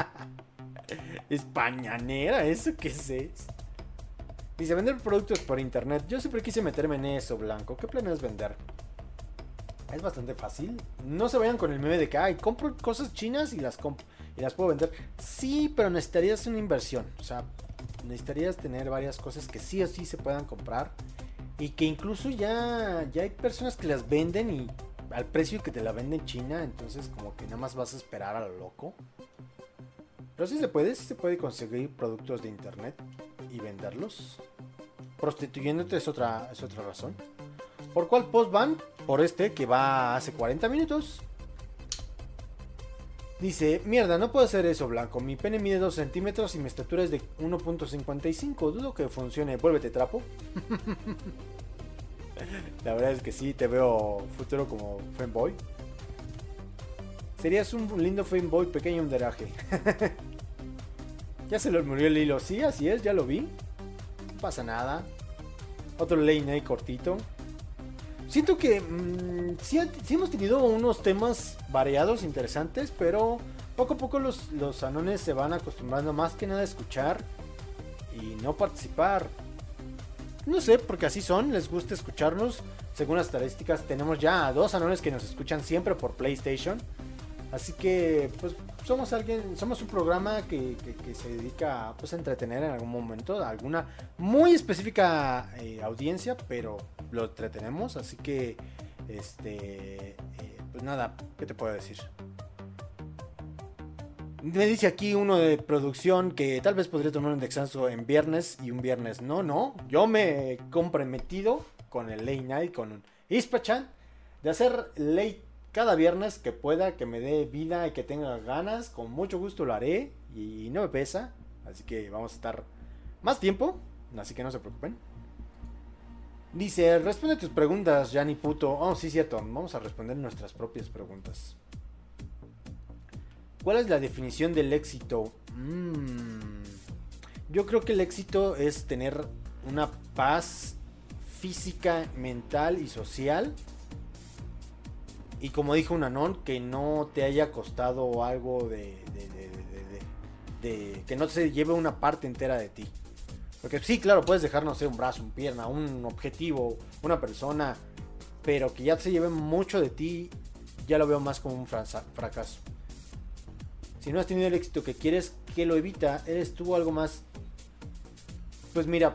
Españanera, ¿eso qué es? Dice, vender productos por internet. Yo siempre quise meterme en eso, Blanco. ¿Qué planeas vender? Es bastante fácil. No se vayan con el meme de que, ay, compro cosas chinas y las compro y las puedo vender. Sí, pero necesitarías una inversión. O sea, necesitarías tener varias cosas que sí o sí se puedan comprar. Y que incluso ya, ya hay personas que las venden y al precio que te la venden en China. Entonces como que nada más vas a esperar a lo loco. Pero sí se puede, sí se puede conseguir productos de internet y venderlos. Prostituyéndote es otra, es otra razón. ¿Por cuál post van? Por este que va hace cuarenta minutos. Dice, mierda, no puedo hacer eso, Blanco. Mi pene mide dos centímetros y mi estatura es de uno punto cincuenta y cinco. Dudo que funcione. Vuélvete trapo. La verdad es que sí, te veo futuro como fanboy. Serías un lindo fanboy pequeño underaje. Ya se le murió el hilo. Sí, así es, ya lo vi. No pasa nada. Otro lane ahí cortito. Siento que mmm, sí, sí hemos tenido unos temas variados, interesantes, pero poco a poco los, los anones se van acostumbrando más que nada a escuchar y no participar. No sé, porque así son, les gusta escucharnos. Según las estadísticas, tenemos ya a dos anones que nos escuchan siempre por PlayStation. Así que, pues, somos alguien, somos un programa que, que, que se dedica pues, a entretener en algún momento a alguna muy específica eh, audiencia, pero lo entretenemos. Así que, este, eh, pues nada, ¿qué te puedo decir? Me dice aquí uno de producción que tal vez podría tomar un descanso en viernes y un viernes no, no. Yo me he comprometido con el Late Night, con Ispachan, de hacer late cada viernes que pueda, que me dé vida y que tenga ganas. Con mucho gusto lo haré y no me pesa. Así que vamos a estar más tiempo, así que no se preocupen. Dice, responde tus preguntas, Yanni puto. Oh, sí, cierto, vamos a responder nuestras propias preguntas. ¿Cuál es la definición del éxito? Mm, yo creo que el éxito es tener una paz física, mental y social. Y como dijo un anón, que no te haya costado algo de, de, de, de, de, de... que no se lleve una parte entera de ti. Porque sí, claro, puedes dejar, no sé, un brazo, una pierna, un objetivo, una persona. Pero que ya se lleve mucho de ti, ya lo veo más como un fracaso. Si no has tenido el éxito que quieres, que lo evita, eres tú algo más. Pues mira,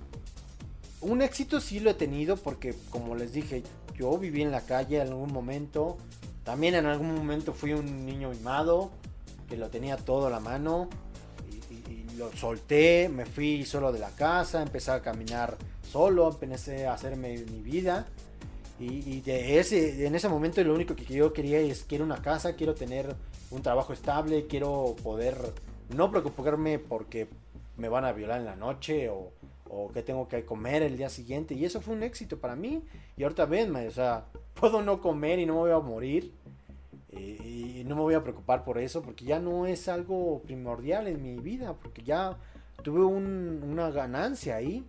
un éxito sí lo he tenido porque, como les dije, yo viví en la calle en algún momento. También en algún momento fui un niño mimado, que lo tenía todo a la mano. Y, y, y lo solté, me fui solo de la casa, empecé a caminar solo, empecé a hacerme mi vida. Y, y de ese, en ese momento lo único que yo quería es, quiero una casa, quiero tener un trabajo estable, quiero poder no preocuparme porque me van a violar en la noche o, o que tengo que comer el día siguiente. Y eso fue un éxito para mí. Y ahorita venme, o sea, puedo no comer y no me voy a morir. Y, y no me voy a preocupar por eso porque ya no es algo primordial en mi vida. Porque ya tuve un, una ganancia ahí.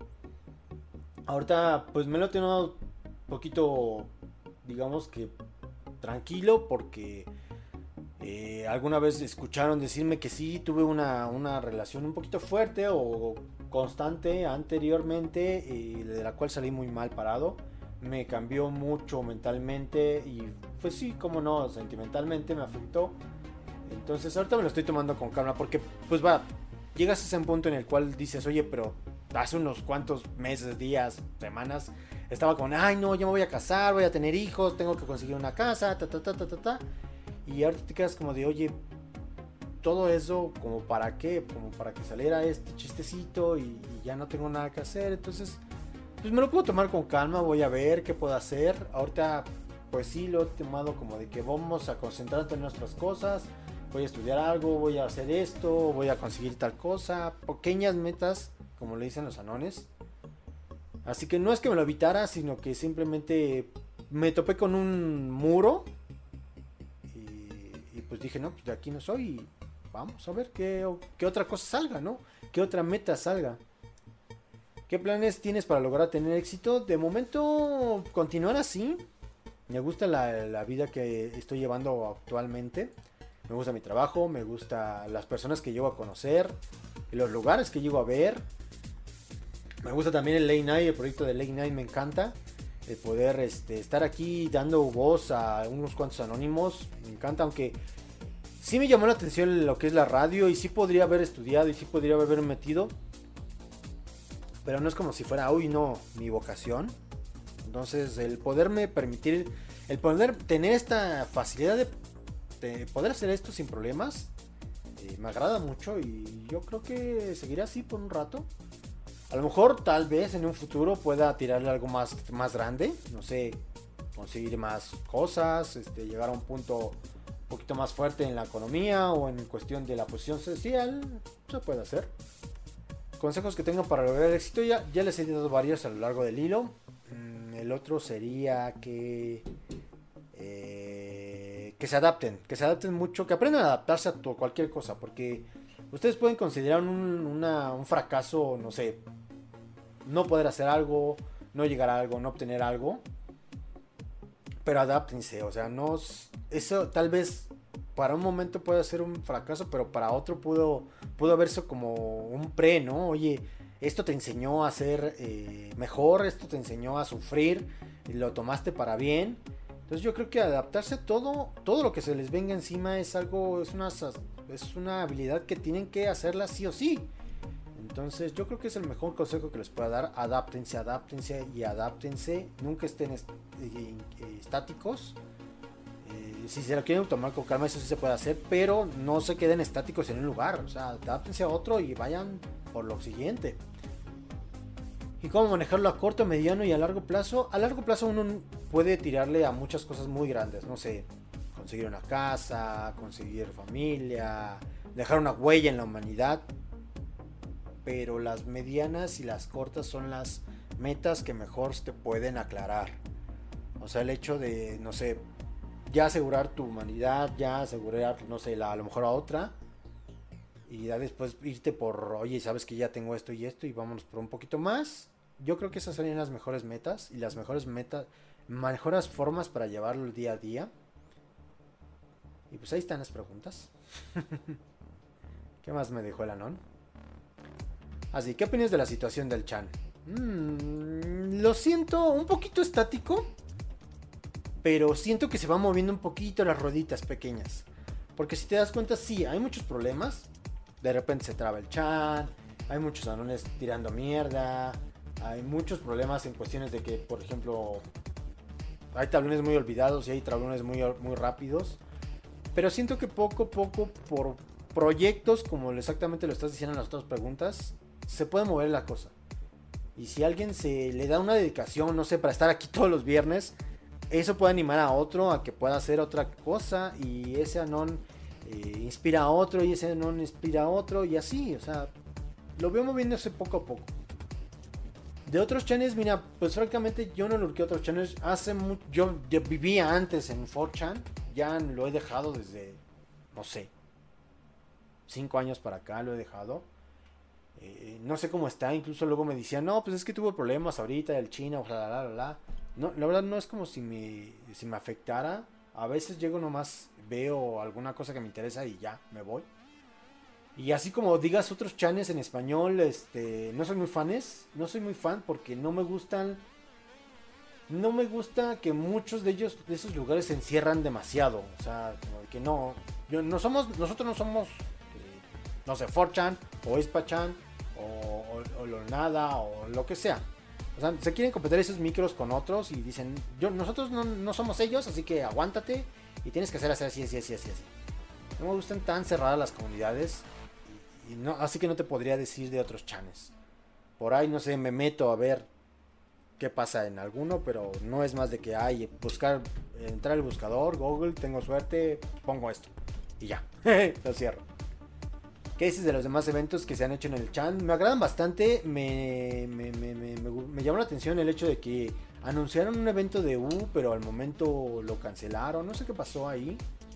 Ahorita pues me lo he tenido un poquito, digamos que tranquilo porque... Eh, alguna vez escucharon decirme que sí tuve una, una relación un poquito fuerte o constante anteriormente, eh, de la cual salí muy mal parado. Me cambió mucho mentalmente y pues sí, como no, sentimentalmente me afectó. Entonces ahorita me lo estoy tomando con calma porque pues va, llegas a ese punto en el cual dices, oye, pero hace unos cuantos meses, días, semanas, estaba con, ay no, yo me voy a casar, voy a tener hijos, tengo que conseguir una casa, ta ta ta ta ta ta. Y ahorita te quedas como de, oye, todo eso, ¿como para qué? Como para que saliera este chistecito y, y ya no tengo nada que hacer. Entonces, pues me lo puedo tomar con calma, voy a ver qué puedo hacer. Ahorita, pues sí, lo he tomado como de que vamos a concentrarnos en nuestras cosas. Voy a estudiar algo, voy a hacer esto, voy a conseguir tal cosa. Pequeñas metas, como le dicen los anones. Así que no es que me lo evitara, sino que simplemente me topé con un muro. pues dije, no, pues de aquí no soy y vamos a ver qué, qué otra cosa salga, ¿no? ¿Qué otra meta salga? ¿Qué planes tienes para lograr tener éxito? De momento, continuar así. Me gusta la, la vida que estoy llevando actualmente. Me gusta mi trabajo, me gusta las personas que llego a conocer, los lugares que llego a ver. Me gusta también el Late Night, el proyecto de Late Night me encanta. El poder este, estar aquí dando voz a unos cuantos anónimos, me encanta, aunque sí me llamó la atención lo que es la radio y sí podría haber estudiado y sí podría haber metido, pero no es como si fuera, uy, no, mi vocación. Entonces el poderme permitir, el poder tener esta facilidad de, de poder hacer esto sin problemas, eh, me agrada mucho y yo creo que seguiré así por un rato. A lo mejor tal vez en un futuro pueda tirarle algo más, más grande, no sé, conseguir más cosas, este, llegar a un punto un poquito más fuerte en la economía o en cuestión de la posición social, se puede hacer. Consejos que tengan para lograr el éxito, ya, ya les he dado varios a lo largo del hilo. El otro sería que eh, que se adapten, que se adapten mucho, que aprendan a adaptarse a tu, cualquier cosa, porque ustedes pueden considerar un, una, un fracaso, no sé, no poder hacer algo, no llegar a algo, no obtener algo, pero adáptense, o sea, no, eso tal vez para un momento puede ser un fracaso, pero para otro pudo, pudo verse como un pre, ¿no? Oye, esto te enseñó a ser eh, mejor, esto te enseñó a sufrir, y lo tomaste para bien. Entonces yo creo que adaptarse a todo, todo lo que se les venga encima es algo, es una, es una habilidad que tienen que hacerla sí o sí. Entonces yo creo que es el mejor consejo que les pueda dar. Adáptense, adáptense y adáptense. Nunca estén est eh, eh, estáticos. Eh, si se lo quieren tomar con calma, eso sí se puede hacer, pero no se queden estáticos en un lugar. O sea, adáptense a otro y vayan por lo siguiente. ¿Y cómo manejarlo a corto, mediano y a largo plazo? A largo plazo uno puede tirarle a muchas cosas muy grandes. No sé, conseguir una casa, conseguir familia, dejar una huella en la humanidad. Pero las medianas y las cortas son las metas que mejor te pueden aclarar. O sea, el hecho de, no sé, ya asegurar tu humanidad, ya asegurar, no sé, la, a lo mejor a otra. Y ya después irte por, oye, sabes que ya tengo esto y esto y vámonos por un poquito más. Yo creo que esas serían las mejores metas y las mejores metas, mejores formas para llevarlo el día a día. Y pues ahí están las preguntas. ¿Qué más me dejó el Anón? Así, ¿qué opinas de la situación del Chan? Mm, lo siento un poquito estático, pero siento que se va moviendo un poquito las rueditas pequeñas. Porque si te das cuenta, sí, hay muchos problemas. De repente se traba el Chan, hay muchos anones tirando mierda, hay muchos problemas en cuestiones de que, por ejemplo, hay tablones muy olvidados y hay tablones muy, muy rápidos. Pero siento que poco a poco, por proyectos, como exactamente lo estás diciendo en las otras preguntas, se puede mover la cosa. Y si alguien se le da una dedicación, no sé, para estar aquí todos los viernes, eso puede animar a otro a que pueda hacer otra cosa. Y ese anón eh, inspira a otro, y ese anón inspira a otro, y así, o sea, lo veo moviéndose poco a poco. De otros channels, mira, pues francamente yo no lurqué otros channels. Hace mucho, yo, yo vivía antes en cuatro chan, ya lo he dejado desde, no sé, cinco años para acá lo he dejado. Eh, no sé cómo está, incluso luego me decían, no, pues es que tuvo problemas ahorita el China, bla, bla, bla, bla. No, la verdad no es como si me, si me afectara. A veces llego nomás, veo alguna cosa que me interesa y ya, me voy. Y así como digas otros channels en español, este, no soy muy fanes, no soy muy fan porque no me gustan, no me gusta que muchos de ellos, de esos lugares se encierran demasiado. O sea, como que no, yo, no somos, nosotros no somos, eh, no sé, cuatro chan o Ispa-chan o, o, o lo nada o lo que sea. O sea, se quieren competir esos micros con otros y dicen, yo, nosotros no, no somos ellos, así que aguántate y tienes que hacer así, así, así, así, así. No me gustan tan cerradas las comunidades. Y no, así que no te podría decir de otros channels. Por ahí no sé, me meto a ver qué pasa en alguno, pero no es más de que hay buscar, entrar al buscador, Google, tengo suerte, pongo esto y ya, lo cierro. ¿Qué dices de los demás eventos que se han hecho en el chan? Me agradan bastante, me, me, me, me, me, me llamó la atención el hecho de que anunciaron un evento de U, pero al momento lo cancelaron, no sé qué pasó ahí.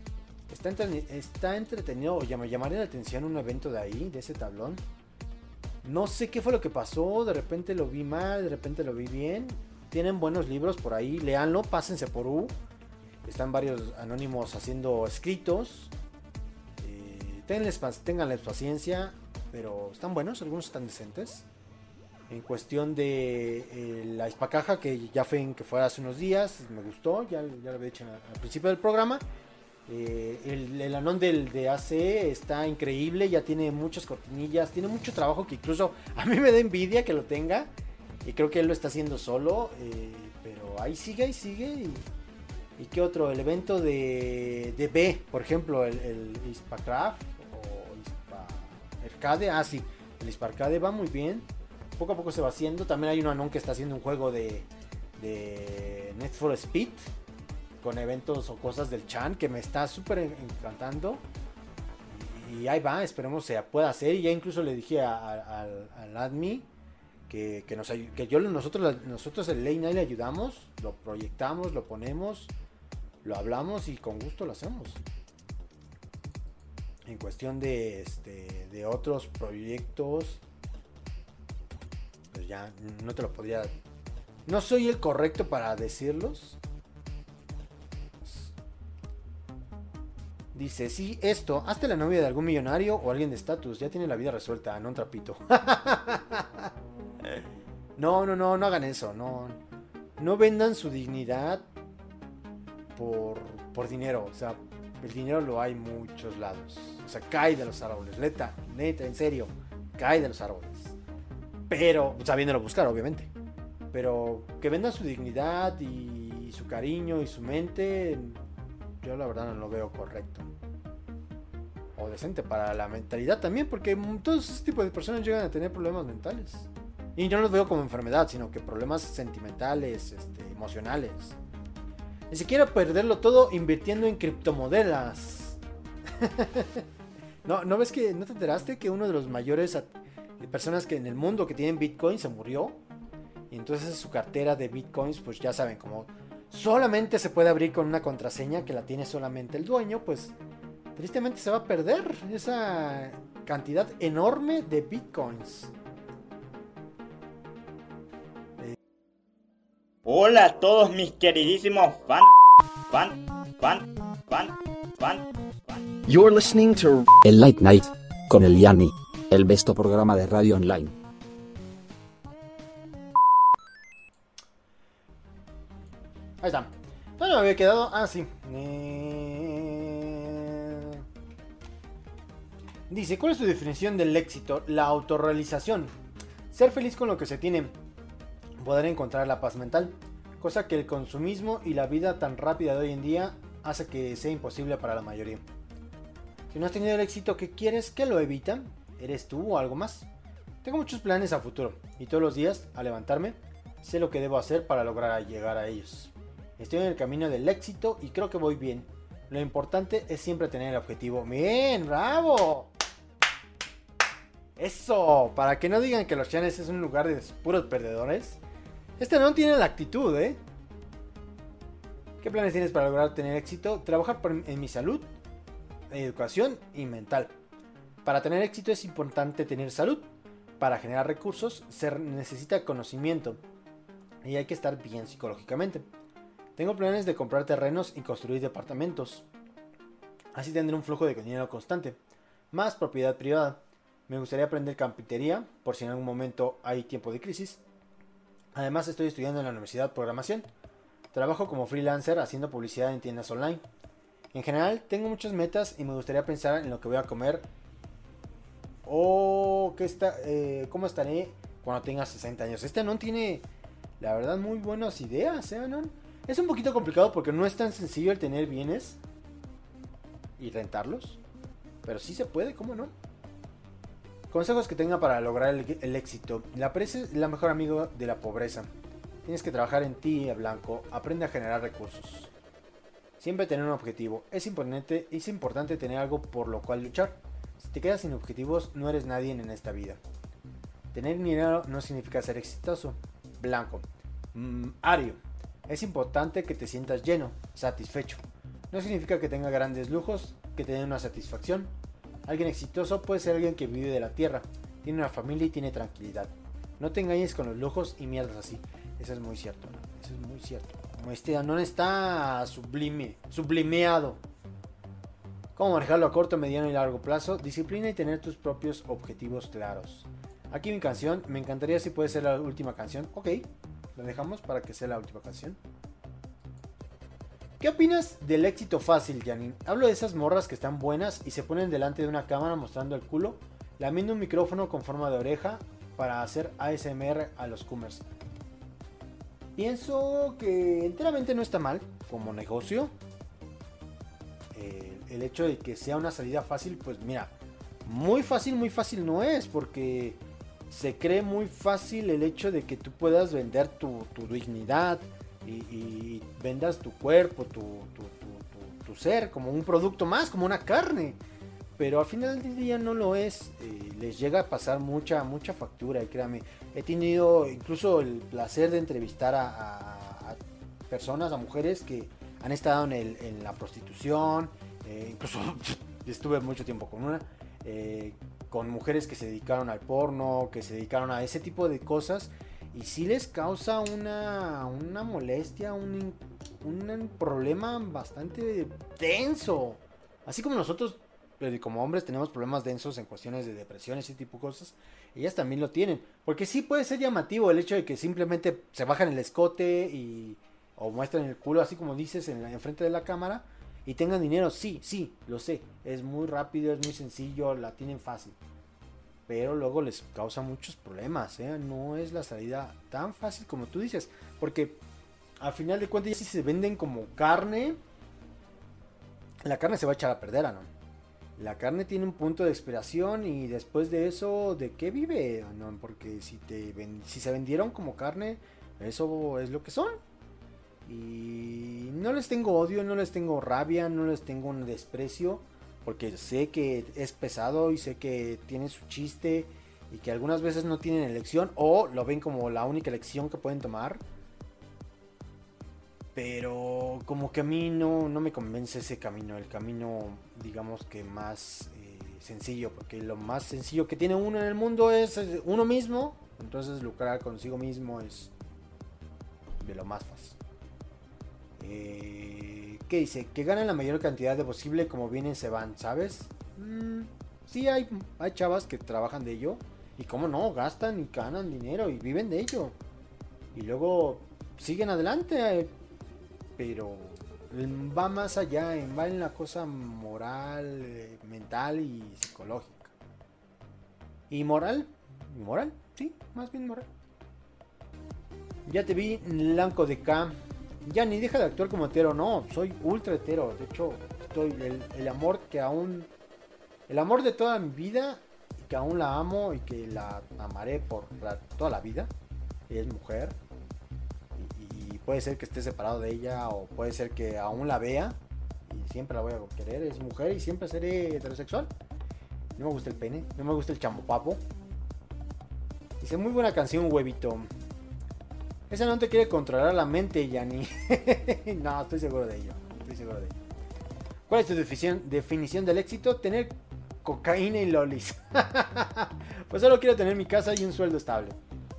Está, entre, está entretenido, o me llamaría la atención un evento de ahí, de ese tablón. No sé qué fue lo que pasó, de repente lo vi mal, de repente lo vi bien. Tienen buenos libros por ahí, léanlo, pásense por U. Están varios anónimos haciendo escritos. Eh, tenganles, tenganles paciencia, pero están buenos, algunos están decentes. En cuestión de eh, la Hispacaja, que ya fue en que fue hace unos días, me gustó, ya, ya lo había dicho al principio del programa. Eh, el, el Anón del, de A C está increíble, ya tiene muchas cortinillas, tiene mucho trabajo que incluso a mí me da envidia que lo tenga. Y creo que él lo está haciendo solo, eh, pero ahí sigue, ahí sigue. Y, y qué otro, el evento de, de B, por ejemplo, el, el Hispacraft o Hispa Arcade, ah sí, el Hisparcade va muy bien. Poco a poco se va haciendo. También hay un Anón que está haciendo un juego de, de Need for Speed con eventos o cosas del Chan que me está súper encantando. Y ahí va, esperemos se pueda hacer. Y ya incluso le dije a, a, al, al admin que, que, nos, que yo nosotros, nosotros el Late Night le ayudamos, lo proyectamos, lo ponemos, lo hablamos y con gusto lo hacemos. En cuestión de, este, de otros proyectos, pues ya no te lo podría... No soy el correcto para decirlos. Dice, sí, esto, hazte la novia de algún millonario o alguien de estatus, ya tiene la vida resuelta, no un trapito. No, no, no, no hagan eso, no. No vendan su dignidad por, por dinero, o sea, el dinero lo hay en muchos lados. O sea, cae de los árboles, neta, neta, en serio, cae de los árboles. Pero, sabiéndolo buscar, obviamente. Pero que vendan su dignidad y su cariño y su mente, yo la verdad no lo veo correcto. O decente para la mentalidad también, porque todos ese tipo de personas llegan a tener problemas mentales. Y yo no los veo como enfermedad, sino que problemas sentimentales, este, emocionales. Ni siquiera perderlo todo invirtiendo en criptomonedas. no, ¿no ves que no te enteraste que uno de los mayores personas que en el mundo que tienen Bitcoin se murió? Y entonces su cartera de Bitcoins, pues ya saben, como solamente se puede abrir con una contraseña que la tiene solamente el dueño, pues tristemente se va a perder esa cantidad enorme de Bitcoins. Hola a todos mis queridísimos fan, fan, fan, fan, fan, fan. You're listening to El Late Night con el Yanni, el besto programa de radio online. Ahí está. ¿Dónde me había quedado? Ah, sí. Eh... Dice, ¿cuál es tu definición del éxito? La autorrealización. Ser feliz con lo que se tiene. Poder encontrar la paz mental, cosa que el consumismo y la vida tan rápida de hoy en día hace que sea imposible para la mayoría. Si no has tenido el éxito que quieres, ¿qué lo evita? ¿Eres tú o algo más? Tengo muchos planes a futuro y todos los días, al levantarme, sé lo que debo hacer para lograr llegar a ellos. Estoy en el camino del éxito y creo que voy bien. Lo importante es siempre tener el objetivo. ¡Bien! ¡Bravo! ¡Eso! Para que no digan que los chanes es un lugar de puros perdedores. Este no tiene la actitud, ¿eh? ¿Qué planes tienes para lograr tener éxito? Trabajar por, en mi salud, educación y mental. Para tener éxito es importante tener salud. Para generar recursos se necesita conocimiento. Y hay que estar bien psicológicamente. Tengo planes de comprar terrenos y construir departamentos. Así tendré un flujo de dinero constante. Más propiedad privada. Me gustaría aprender carpintería, por si en algún momento hay tiempo de crisis. Además estoy estudiando en la universidad programación. Trabajo como freelancer haciendo publicidad en tiendas online. En general tengo muchas metas y me gustaría pensar en lo que voy a comer. O que está, eh, cómo estaré cuando tenga sesenta años. Este Anon tiene, la verdad, muy buenas ideas, ¿eh, Anon? Es un poquito complicado porque no es tan sencillo el tener bienes y rentarlos. Pero sí se puede, ¿cómo no? Consejos que tenga para lograr el, el éxito. La pereza es la mejor amigo de la pobreza. Tienes que trabajar en ti, Blanco. Aprende a generar recursos. Siempre tener un objetivo. Es importante, es importante tener algo por lo cual luchar. Si te quedas sin objetivos, no eres nadie en esta vida. Tener dinero no significa ser exitoso. Blanco. Mm, Ario. Es importante que te sientas lleno, satisfecho. No significa que tenga grandes lujos. que te den una satisfacción. Alguien exitoso puede ser alguien que vive de la tierra, tiene una familia y tiene tranquilidad. No te engañes con los lujos y mierdas así. Eso es muy cierto, ¿no? Eso es muy cierto. Como este no está sublime, sublimeado. Cómo manejarlo a corto, mediano y largo plazo. Disciplina y tener tus propios objetivos claros. Aquí mi canción. Me encantaría si puede ser la última canción. Ok, la dejamos para que sea la última canción. ¿Qué opinas del éxito fácil, Janine? Hablo de esas morras que están buenas y se ponen delante de una cámara mostrando el culo, lamiendo un micrófono con forma de oreja para hacer A S M R a los Coomers. Pienso que enteramente no está mal como negocio. Eh, el hecho de que sea una salida fácil, pues mira, muy fácil, muy fácil no es, porque se cree muy fácil el hecho de que tú puedas vender tu, tu dignidad y, y vendas tu cuerpo, tu, tu, tu, tu, tu ser como un producto más, como una carne. Pero al final del día no lo es. Eh, les llega a pasar mucha, mucha factura, y créame. He tenido incluso el placer de entrevistar a, a, a personas, a mujeres que han estado en, el, en la prostitución. Eh, incluso estuve mucho tiempo con una. Eh, con mujeres que se dedicaron al porno, que se dedicaron a ese tipo de cosas. Y sí les causa una, una molestia, un, un problema bastante denso. Así como nosotros, como hombres, tenemos problemas densos en cuestiones de depresión, ese tipo de cosas, ellas también lo tienen. Porque sí puede ser llamativo el hecho de que simplemente se bajan el escote y, o muestran el culo, así como dices, en la, enfrente de la cámara, y tengan dinero. Sí, sí, lo sé. Es muy rápido, es muy sencillo, la tienen fácil. Pero luego les causa muchos problemas, ¿eh? No es la salida tan fácil como tú dices. Porque al final de cuentas, si se venden como carne, la carne se va a echar a perder, ¿no? La carne tiene un punto de expiración y después de eso, ¿de qué vive? ¿No? Porque si, te ven, si se vendieron como carne, eso es lo que son. Y no les tengo odio, no les tengo rabia, no les tengo un desprecio. Porque sé que es pesado y sé que tiene su chiste y que algunas veces no tienen elección o lo ven como la única elección que pueden tomar. Pero como que a mí no, no me convence ese camino, el camino digamos que más eh, sencillo, porque lo más sencillo que tiene uno en el mundo es uno mismo, entonces lucrar consigo mismo es de lo más fácil. Eh, ¿Qué dice? Que ganan la mayor cantidad de posible, como vienen se van, ¿sabes? Mm, sí, hay, hay chavas que trabajan de ello y como no, gastan y ganan dinero y viven de ello y luego siguen adelante. Eh, pero va más allá, va en la cosa moral, eh, mental y psicológica. ¿Y moral? ¿Moral? Sí, más bien moral. Ya te vi, Lanco de K. Ya ni deja de actuar como hetero, no, soy ultra hetero. De hecho, estoy el, el amor que aún, el amor de toda mi vida, y que aún la amo y que la amaré por la, toda la vida, es mujer. Puede ser que esté separado de ella o puede ser que aún la vea y siempre la voy a querer. Es mujer y siempre seré heterosexual. No me gusta el pene, no me gusta el chambopapo. Dice, muy buena canción, huevito. Esa no te quiere controlar la mente, Yanni. No, estoy seguro de ello. Estoy seguro de ello. ¿Cuál es tu definición, definición del éxito? Tener cocaína y lolis. Pues solo quiero tener mi casa y un sueldo estable.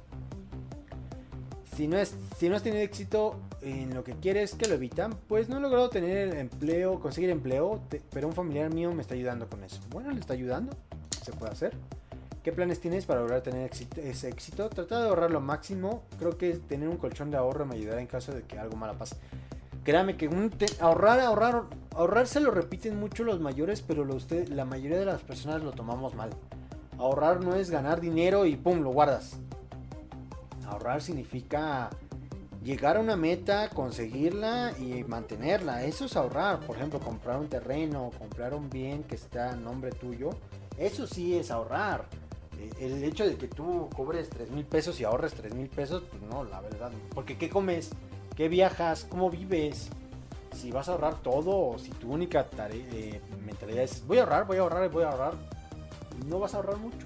Si no, es, si no has tenido éxito en lo que quieres, que lo evitan, pues no he logrado tener empleo, conseguir empleo, te, pero un familiar mío me está ayudando con eso. Bueno, le está ayudando, se puede hacer. ¿Qué planes tienes para lograr tener éxito, ese éxito? Trata de ahorrar lo máximo. Creo que tener un colchón de ahorro me ayudará en caso de que algo malo pase. Créame que un te, ahorrar, ahorrar, ahorrar se lo repiten mucho los mayores, pero lo usted, la mayoría de las personas lo tomamos mal. Ahorrar no es ganar dinero y pum, lo guardas. Ahorrar significa llegar a una meta, conseguirla y mantenerla. Eso es ahorrar. Por ejemplo, comprar un terreno, comprar un bien que está a nombre tuyo. Eso sí es ahorrar. El hecho de que tú cobres tres mil pesos y ahorres tres mil pesos, pues no, la verdad. Porque ¿qué comes? ¿Qué viajas? ¿Cómo vives? Si vas a ahorrar todo o si tu única tarea, eh, mentalidad es voy a ahorrar, voy a ahorrar, voy a ahorrar, no vas a ahorrar mucho.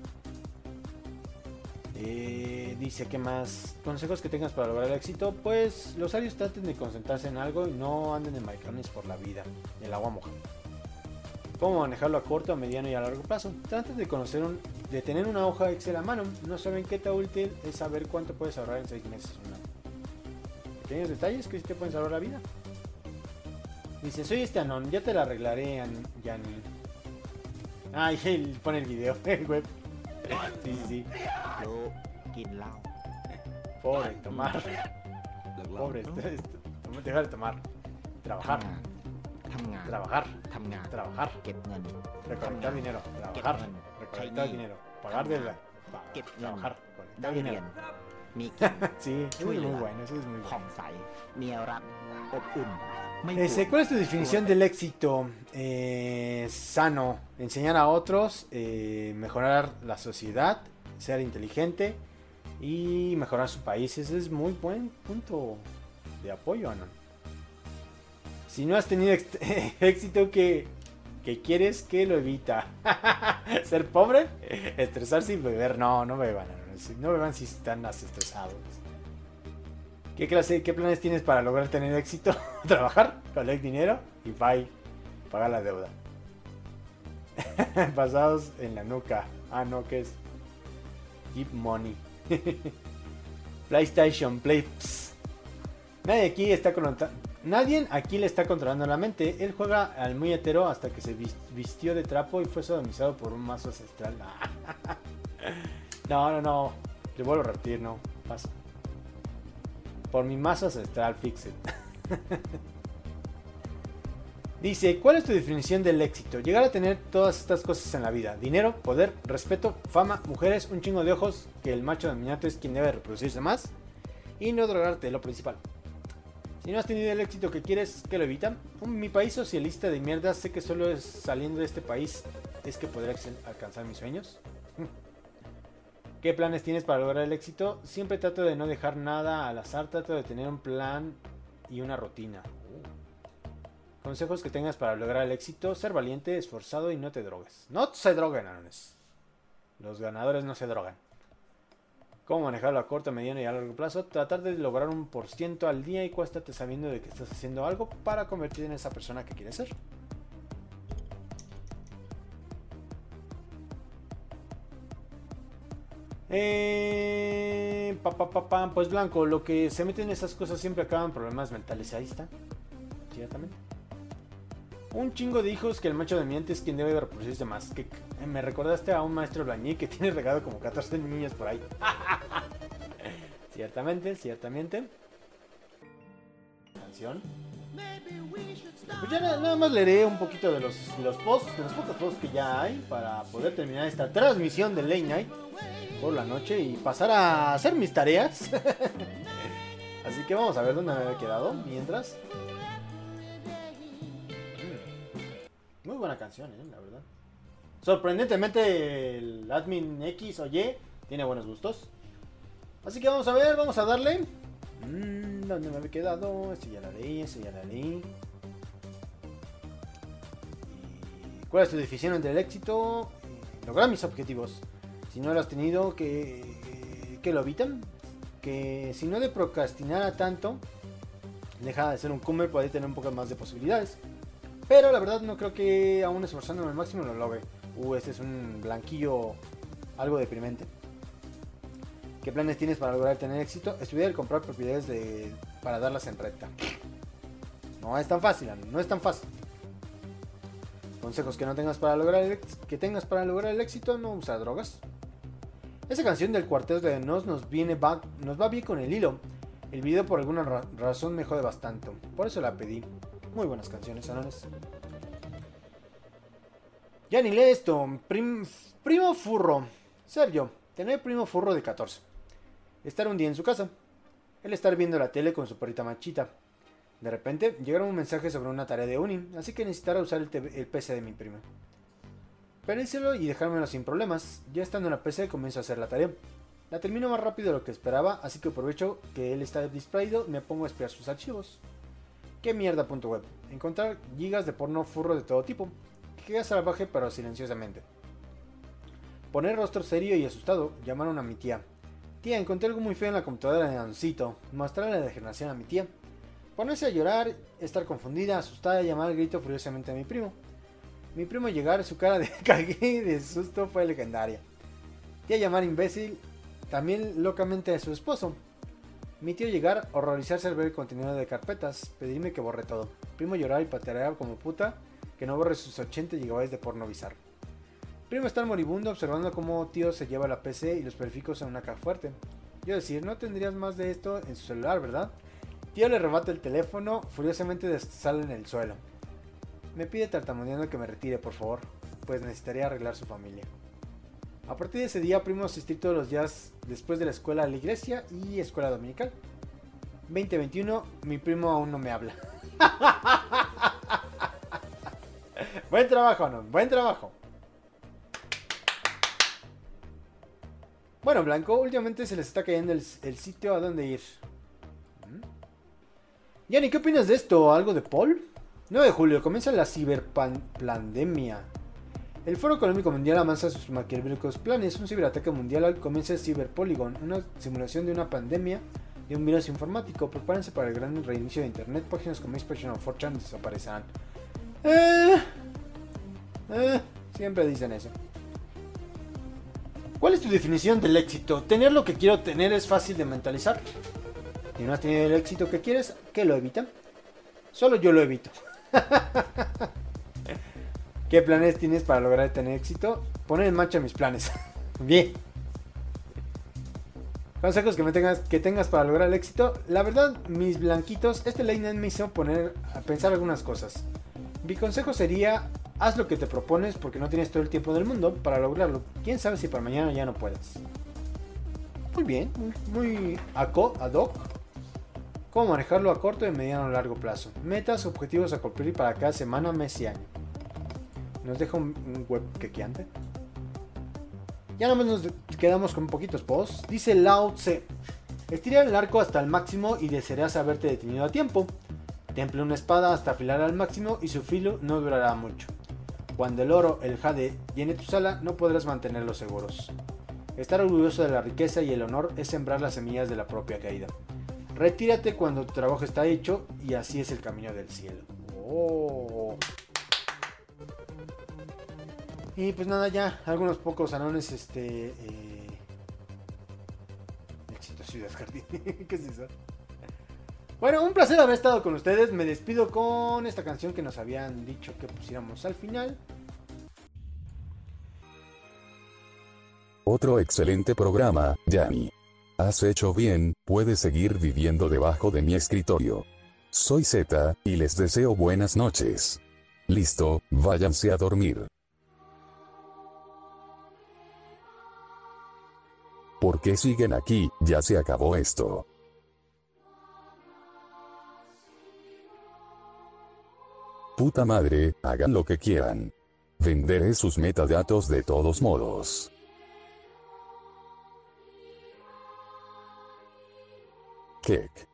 Eh, dice que más consejos que tengas para lograr el éxito. Pues los sabios traten de concentrarse en algo y no anden de maricones por la vida. El agua moja. cómo manejarlo a corto, a mediano y a largo plazo. Trata de conocer un, de tener una hoja Excel a mano. No saben qué tan útil es saber cuánto puedes ahorrar en seis meses. ¿No? Pequeños detalles que sí te pueden salvar la vida. Dice, soy este Anon, ya te la arreglaré, Yanni. Ah, y él pone el video, el web. Sí, sí, sí. Pobre, tomar. Pobre, esto, esto. Dejar de tomar. Trabajar. Trabajar. Trabajar. Recolectar dinero. Trabajar. Recolectar dinero. Pagar de la... Trabajar. Recolectar dinero. Sí, eso es muy bueno, eso es muy bueno. Ese, ¿cuál es tu definición del éxito? Eh, sano, enseñar a otros, eh, mejorar la sociedad, ser inteligente y mejorar su país. Ese es muy buen punto de apoyo, Anon. Si no has tenido éxito, ¿qué, ¿qué quieres que lo evita? ¿Ser pobre? ¿Estresarse y beber? No, no beban, Anon. No beban si están más estresados. ¿Qué clase, qué planes tienes para lograr tener éxito? Trabajar, colectar dinero y bye. Pagar la deuda. Basados en la nuca. Ah, no, ¿qué es? Keep money. PlayStation, Play. Pss. Nadie aquí está controlando. Nadie aquí le está controlando la mente. Él juega al muy hetero hasta que se vistió de trapo y fue sodomizado por un mazo ancestral. No, no, no. Le vuelvo a repetir, no. Pasa. Por mi mazo ancestral, fix it. Dice, ¿cuál es tu definición del éxito? Llegar a tener todas estas cosas en la vida. Dinero, poder, respeto, fama, mujeres, un chingo de ojos, que el macho dominante es quien debe reproducirse más. Y no drogarte, lo principal. Si no has tenido el éxito que quieres, ¿qué lo evita? Mi país socialista de mierda, sé que solo es saliendo de este país es que podré alcanzar mis sueños. ¿Qué planes tienes para lograr el éxito? Siempre trato de no dejar nada al azar, trato de tener un plan y una rutina. Consejos que tengas para lograr el éxito: ser valiente, esforzado y no te drogues. No se droguen, Anones. Los ganadores no se drogan. ¿Cómo manejarlo a corto, mediano y a largo plazo? Tratar de lograr un por ciento al día y cuéstate sabiendo de que estás haciendo algo para convertirte en esa persona que quieres ser. Eh, pa, pa, pa, pa, pues Blanco, lo que se meten en esas cosas siempre acaban problemas mentales. Ahí está. Ciertamente. Un chingo de hijos que el macho dominante es quien debe reproducirse más. Que me recordaste a un maestro Blañí que tiene regado como catorce niños por ahí. Ciertamente, ciertamente. Canción. Pues ya nada, nada más leeré un poquito de los, los posts, de los pocos posts que ya hay para poder terminar esta transmisión de Late Night por la noche y pasar a hacer mis tareas. Así que vamos a ver dónde me había quedado mientras. Muy buena canción, eh, la verdad. Sorprendentemente el admin X o Y tiene buenos gustos. Así que vamos a ver, vamos a darle. Mm, ¿Dónde me había quedado? Este ya la leí, este ya la leí. ¿Y ¿Cuál es tu definición del éxito? Eh, lograr mis objetivos. Si no lo has tenido, que, que lo evitan. Que si no de procrastinar tanto, deja de ser un comer, puede tener un poco más de posibilidades. Pero la verdad no creo que aún esforzándome al máximo lo logre. Uh, este es un blanquillo algo deprimente. ¿Qué planes tienes para lograr tener éxito? Estudiar y comprar propiedades de, para darlas en renta. No es tan fácil, no es tan fácil. Consejos que no tengas para lograr el, que tengas para lograr el éxito: no usar drogas. Esa canción del cuarteto de Nos nos viene va, nos va bien con el hilo. El video por alguna ra razón me jode bastante. Por eso la pedí. Muy buenas canciones, Anones. Ya ni lee esto. Prim, primo furro. Sergio, tener primo furro de catorce. Estar un día en su casa. Él estar viendo la tele con su perrita Machita. De repente llegaron un mensaje sobre una tarea de uni, así que necesitara usar el, el P C de mi prima. Pedírselo y dejármelo sin problemas. Ya estando en la P C comienzo a hacer la tarea. La termino más rápido de lo que esperaba, así que aprovecho que él está distraído y me pongo a espiar sus archivos. ¿Qué mierda punto web? Encontrar gigas de porno furro de todo tipo. Que salvaje pero silenciosamente. Poner rostro serio y asustado. Llamaron a mi tía. Tía, encontré algo muy feo en la computadora de Ancito. Mostrarle la degeneración a mi tía. Ponerse a llorar, estar confundida, asustada y llamar al grito furiosamente a mi primo. Mi primo llegar, su cara de cagué de susto fue legendaria. Tía llamar imbécil, también locamente a su esposo. Mi tío llegar, horrorizarse al ver el contenido de carpetas, pedirme que borre todo. Primo llorar y patear como puta, que no borre sus ochenta gigabytes de porno bizarro. Primo estar moribundo observando cómo tío se lleva la P C y los periféricos en una caja fuerte. Yo decir, no tendrías más de esto en su celular, ¿verdad? Tío le rebata el teléfono, furiosamente sale en el suelo. Me pide tartamudeando que me retire, por favor, pues necesitaría arreglar su familia. A partir de ese día, primo asistir todos los días después de la escuela a la iglesia y escuela dominical. veinte veintiuno, mi primo aún no me habla. Buen trabajo, ¿no? Buen trabajo. Bueno, Blanco, últimamente se les está cayendo el, el sitio a dónde ir. Yanni, ¿qué opinas de esto? ¿Algo de Paul? nueve de julio, comienza la ciberpandemia. El Foro Económico Mundial avanza sus maquiavélicos planes. Un ciberataque mundial comienza el Cyberpolygon, una simulación de una pandemia de un virus informático. Prepárense para el gran reinicio de internet. Páginas como Expression o cuatro chan desaparecerán. Eh, eh, siempre dicen eso. ¿Cuál es tu definición del éxito? Tener lo que quiero tener es fácil de mentalizar. Si no has tenido el éxito que quieres, ¿qué lo evita? Solo yo lo evito. ¿Qué planes tienes para lograr tener éxito? Poner en marcha mis planes. Bien. Consejos que, me tengas, que tengas para lograr el éxito. La verdad, mis blanquitos, este late night me hizo poner a pensar algunas cosas. Mi consejo sería, haz lo que te propones porque no tienes todo el tiempo del mundo para lograrlo. Quién sabe si para mañana ya no puedes. Muy bien, muy, muy ad hoc. Cómo manejarlo a corto, y mediano o largo plazo. Metas, objetivos a cumplir para cada semana, mes y año. Nos deja un, un web quequeante. Ya nada más nos quedamos con poquitos posts. Dice Lao Tse: estira el arco hasta el máximo y desearás haberte detenido a tiempo. Temple una espada hasta afilar al máximo y su filo no durará mucho. Cuando el oro, el jade, llene tu sala, no podrás mantenerlos seguros. Estar orgulloso de la riqueza y el honor es sembrar las semillas de la propia caída. Retírate cuando tu trabajo está hecho y así es el camino del cielo. Oh. Y pues nada, ya algunos pocos anones, este... Eh... Éxito Ciudad Jardín. ¿Qué es eso? Bueno, un placer haber estado con ustedes. Me despido con esta canción que nos habían dicho que pusiéramos al final. Otro excelente programa, Yanni. Has hecho bien, puedes seguir viviendo debajo de mi escritorio. Soy Z, y les deseo buenas noches. Listo, váyanse a dormir. ¿Por qué siguen aquí? Ya se acabó esto. Puta madre, hagan lo que quieran. Venderé sus metadatos de todos modos. Kick.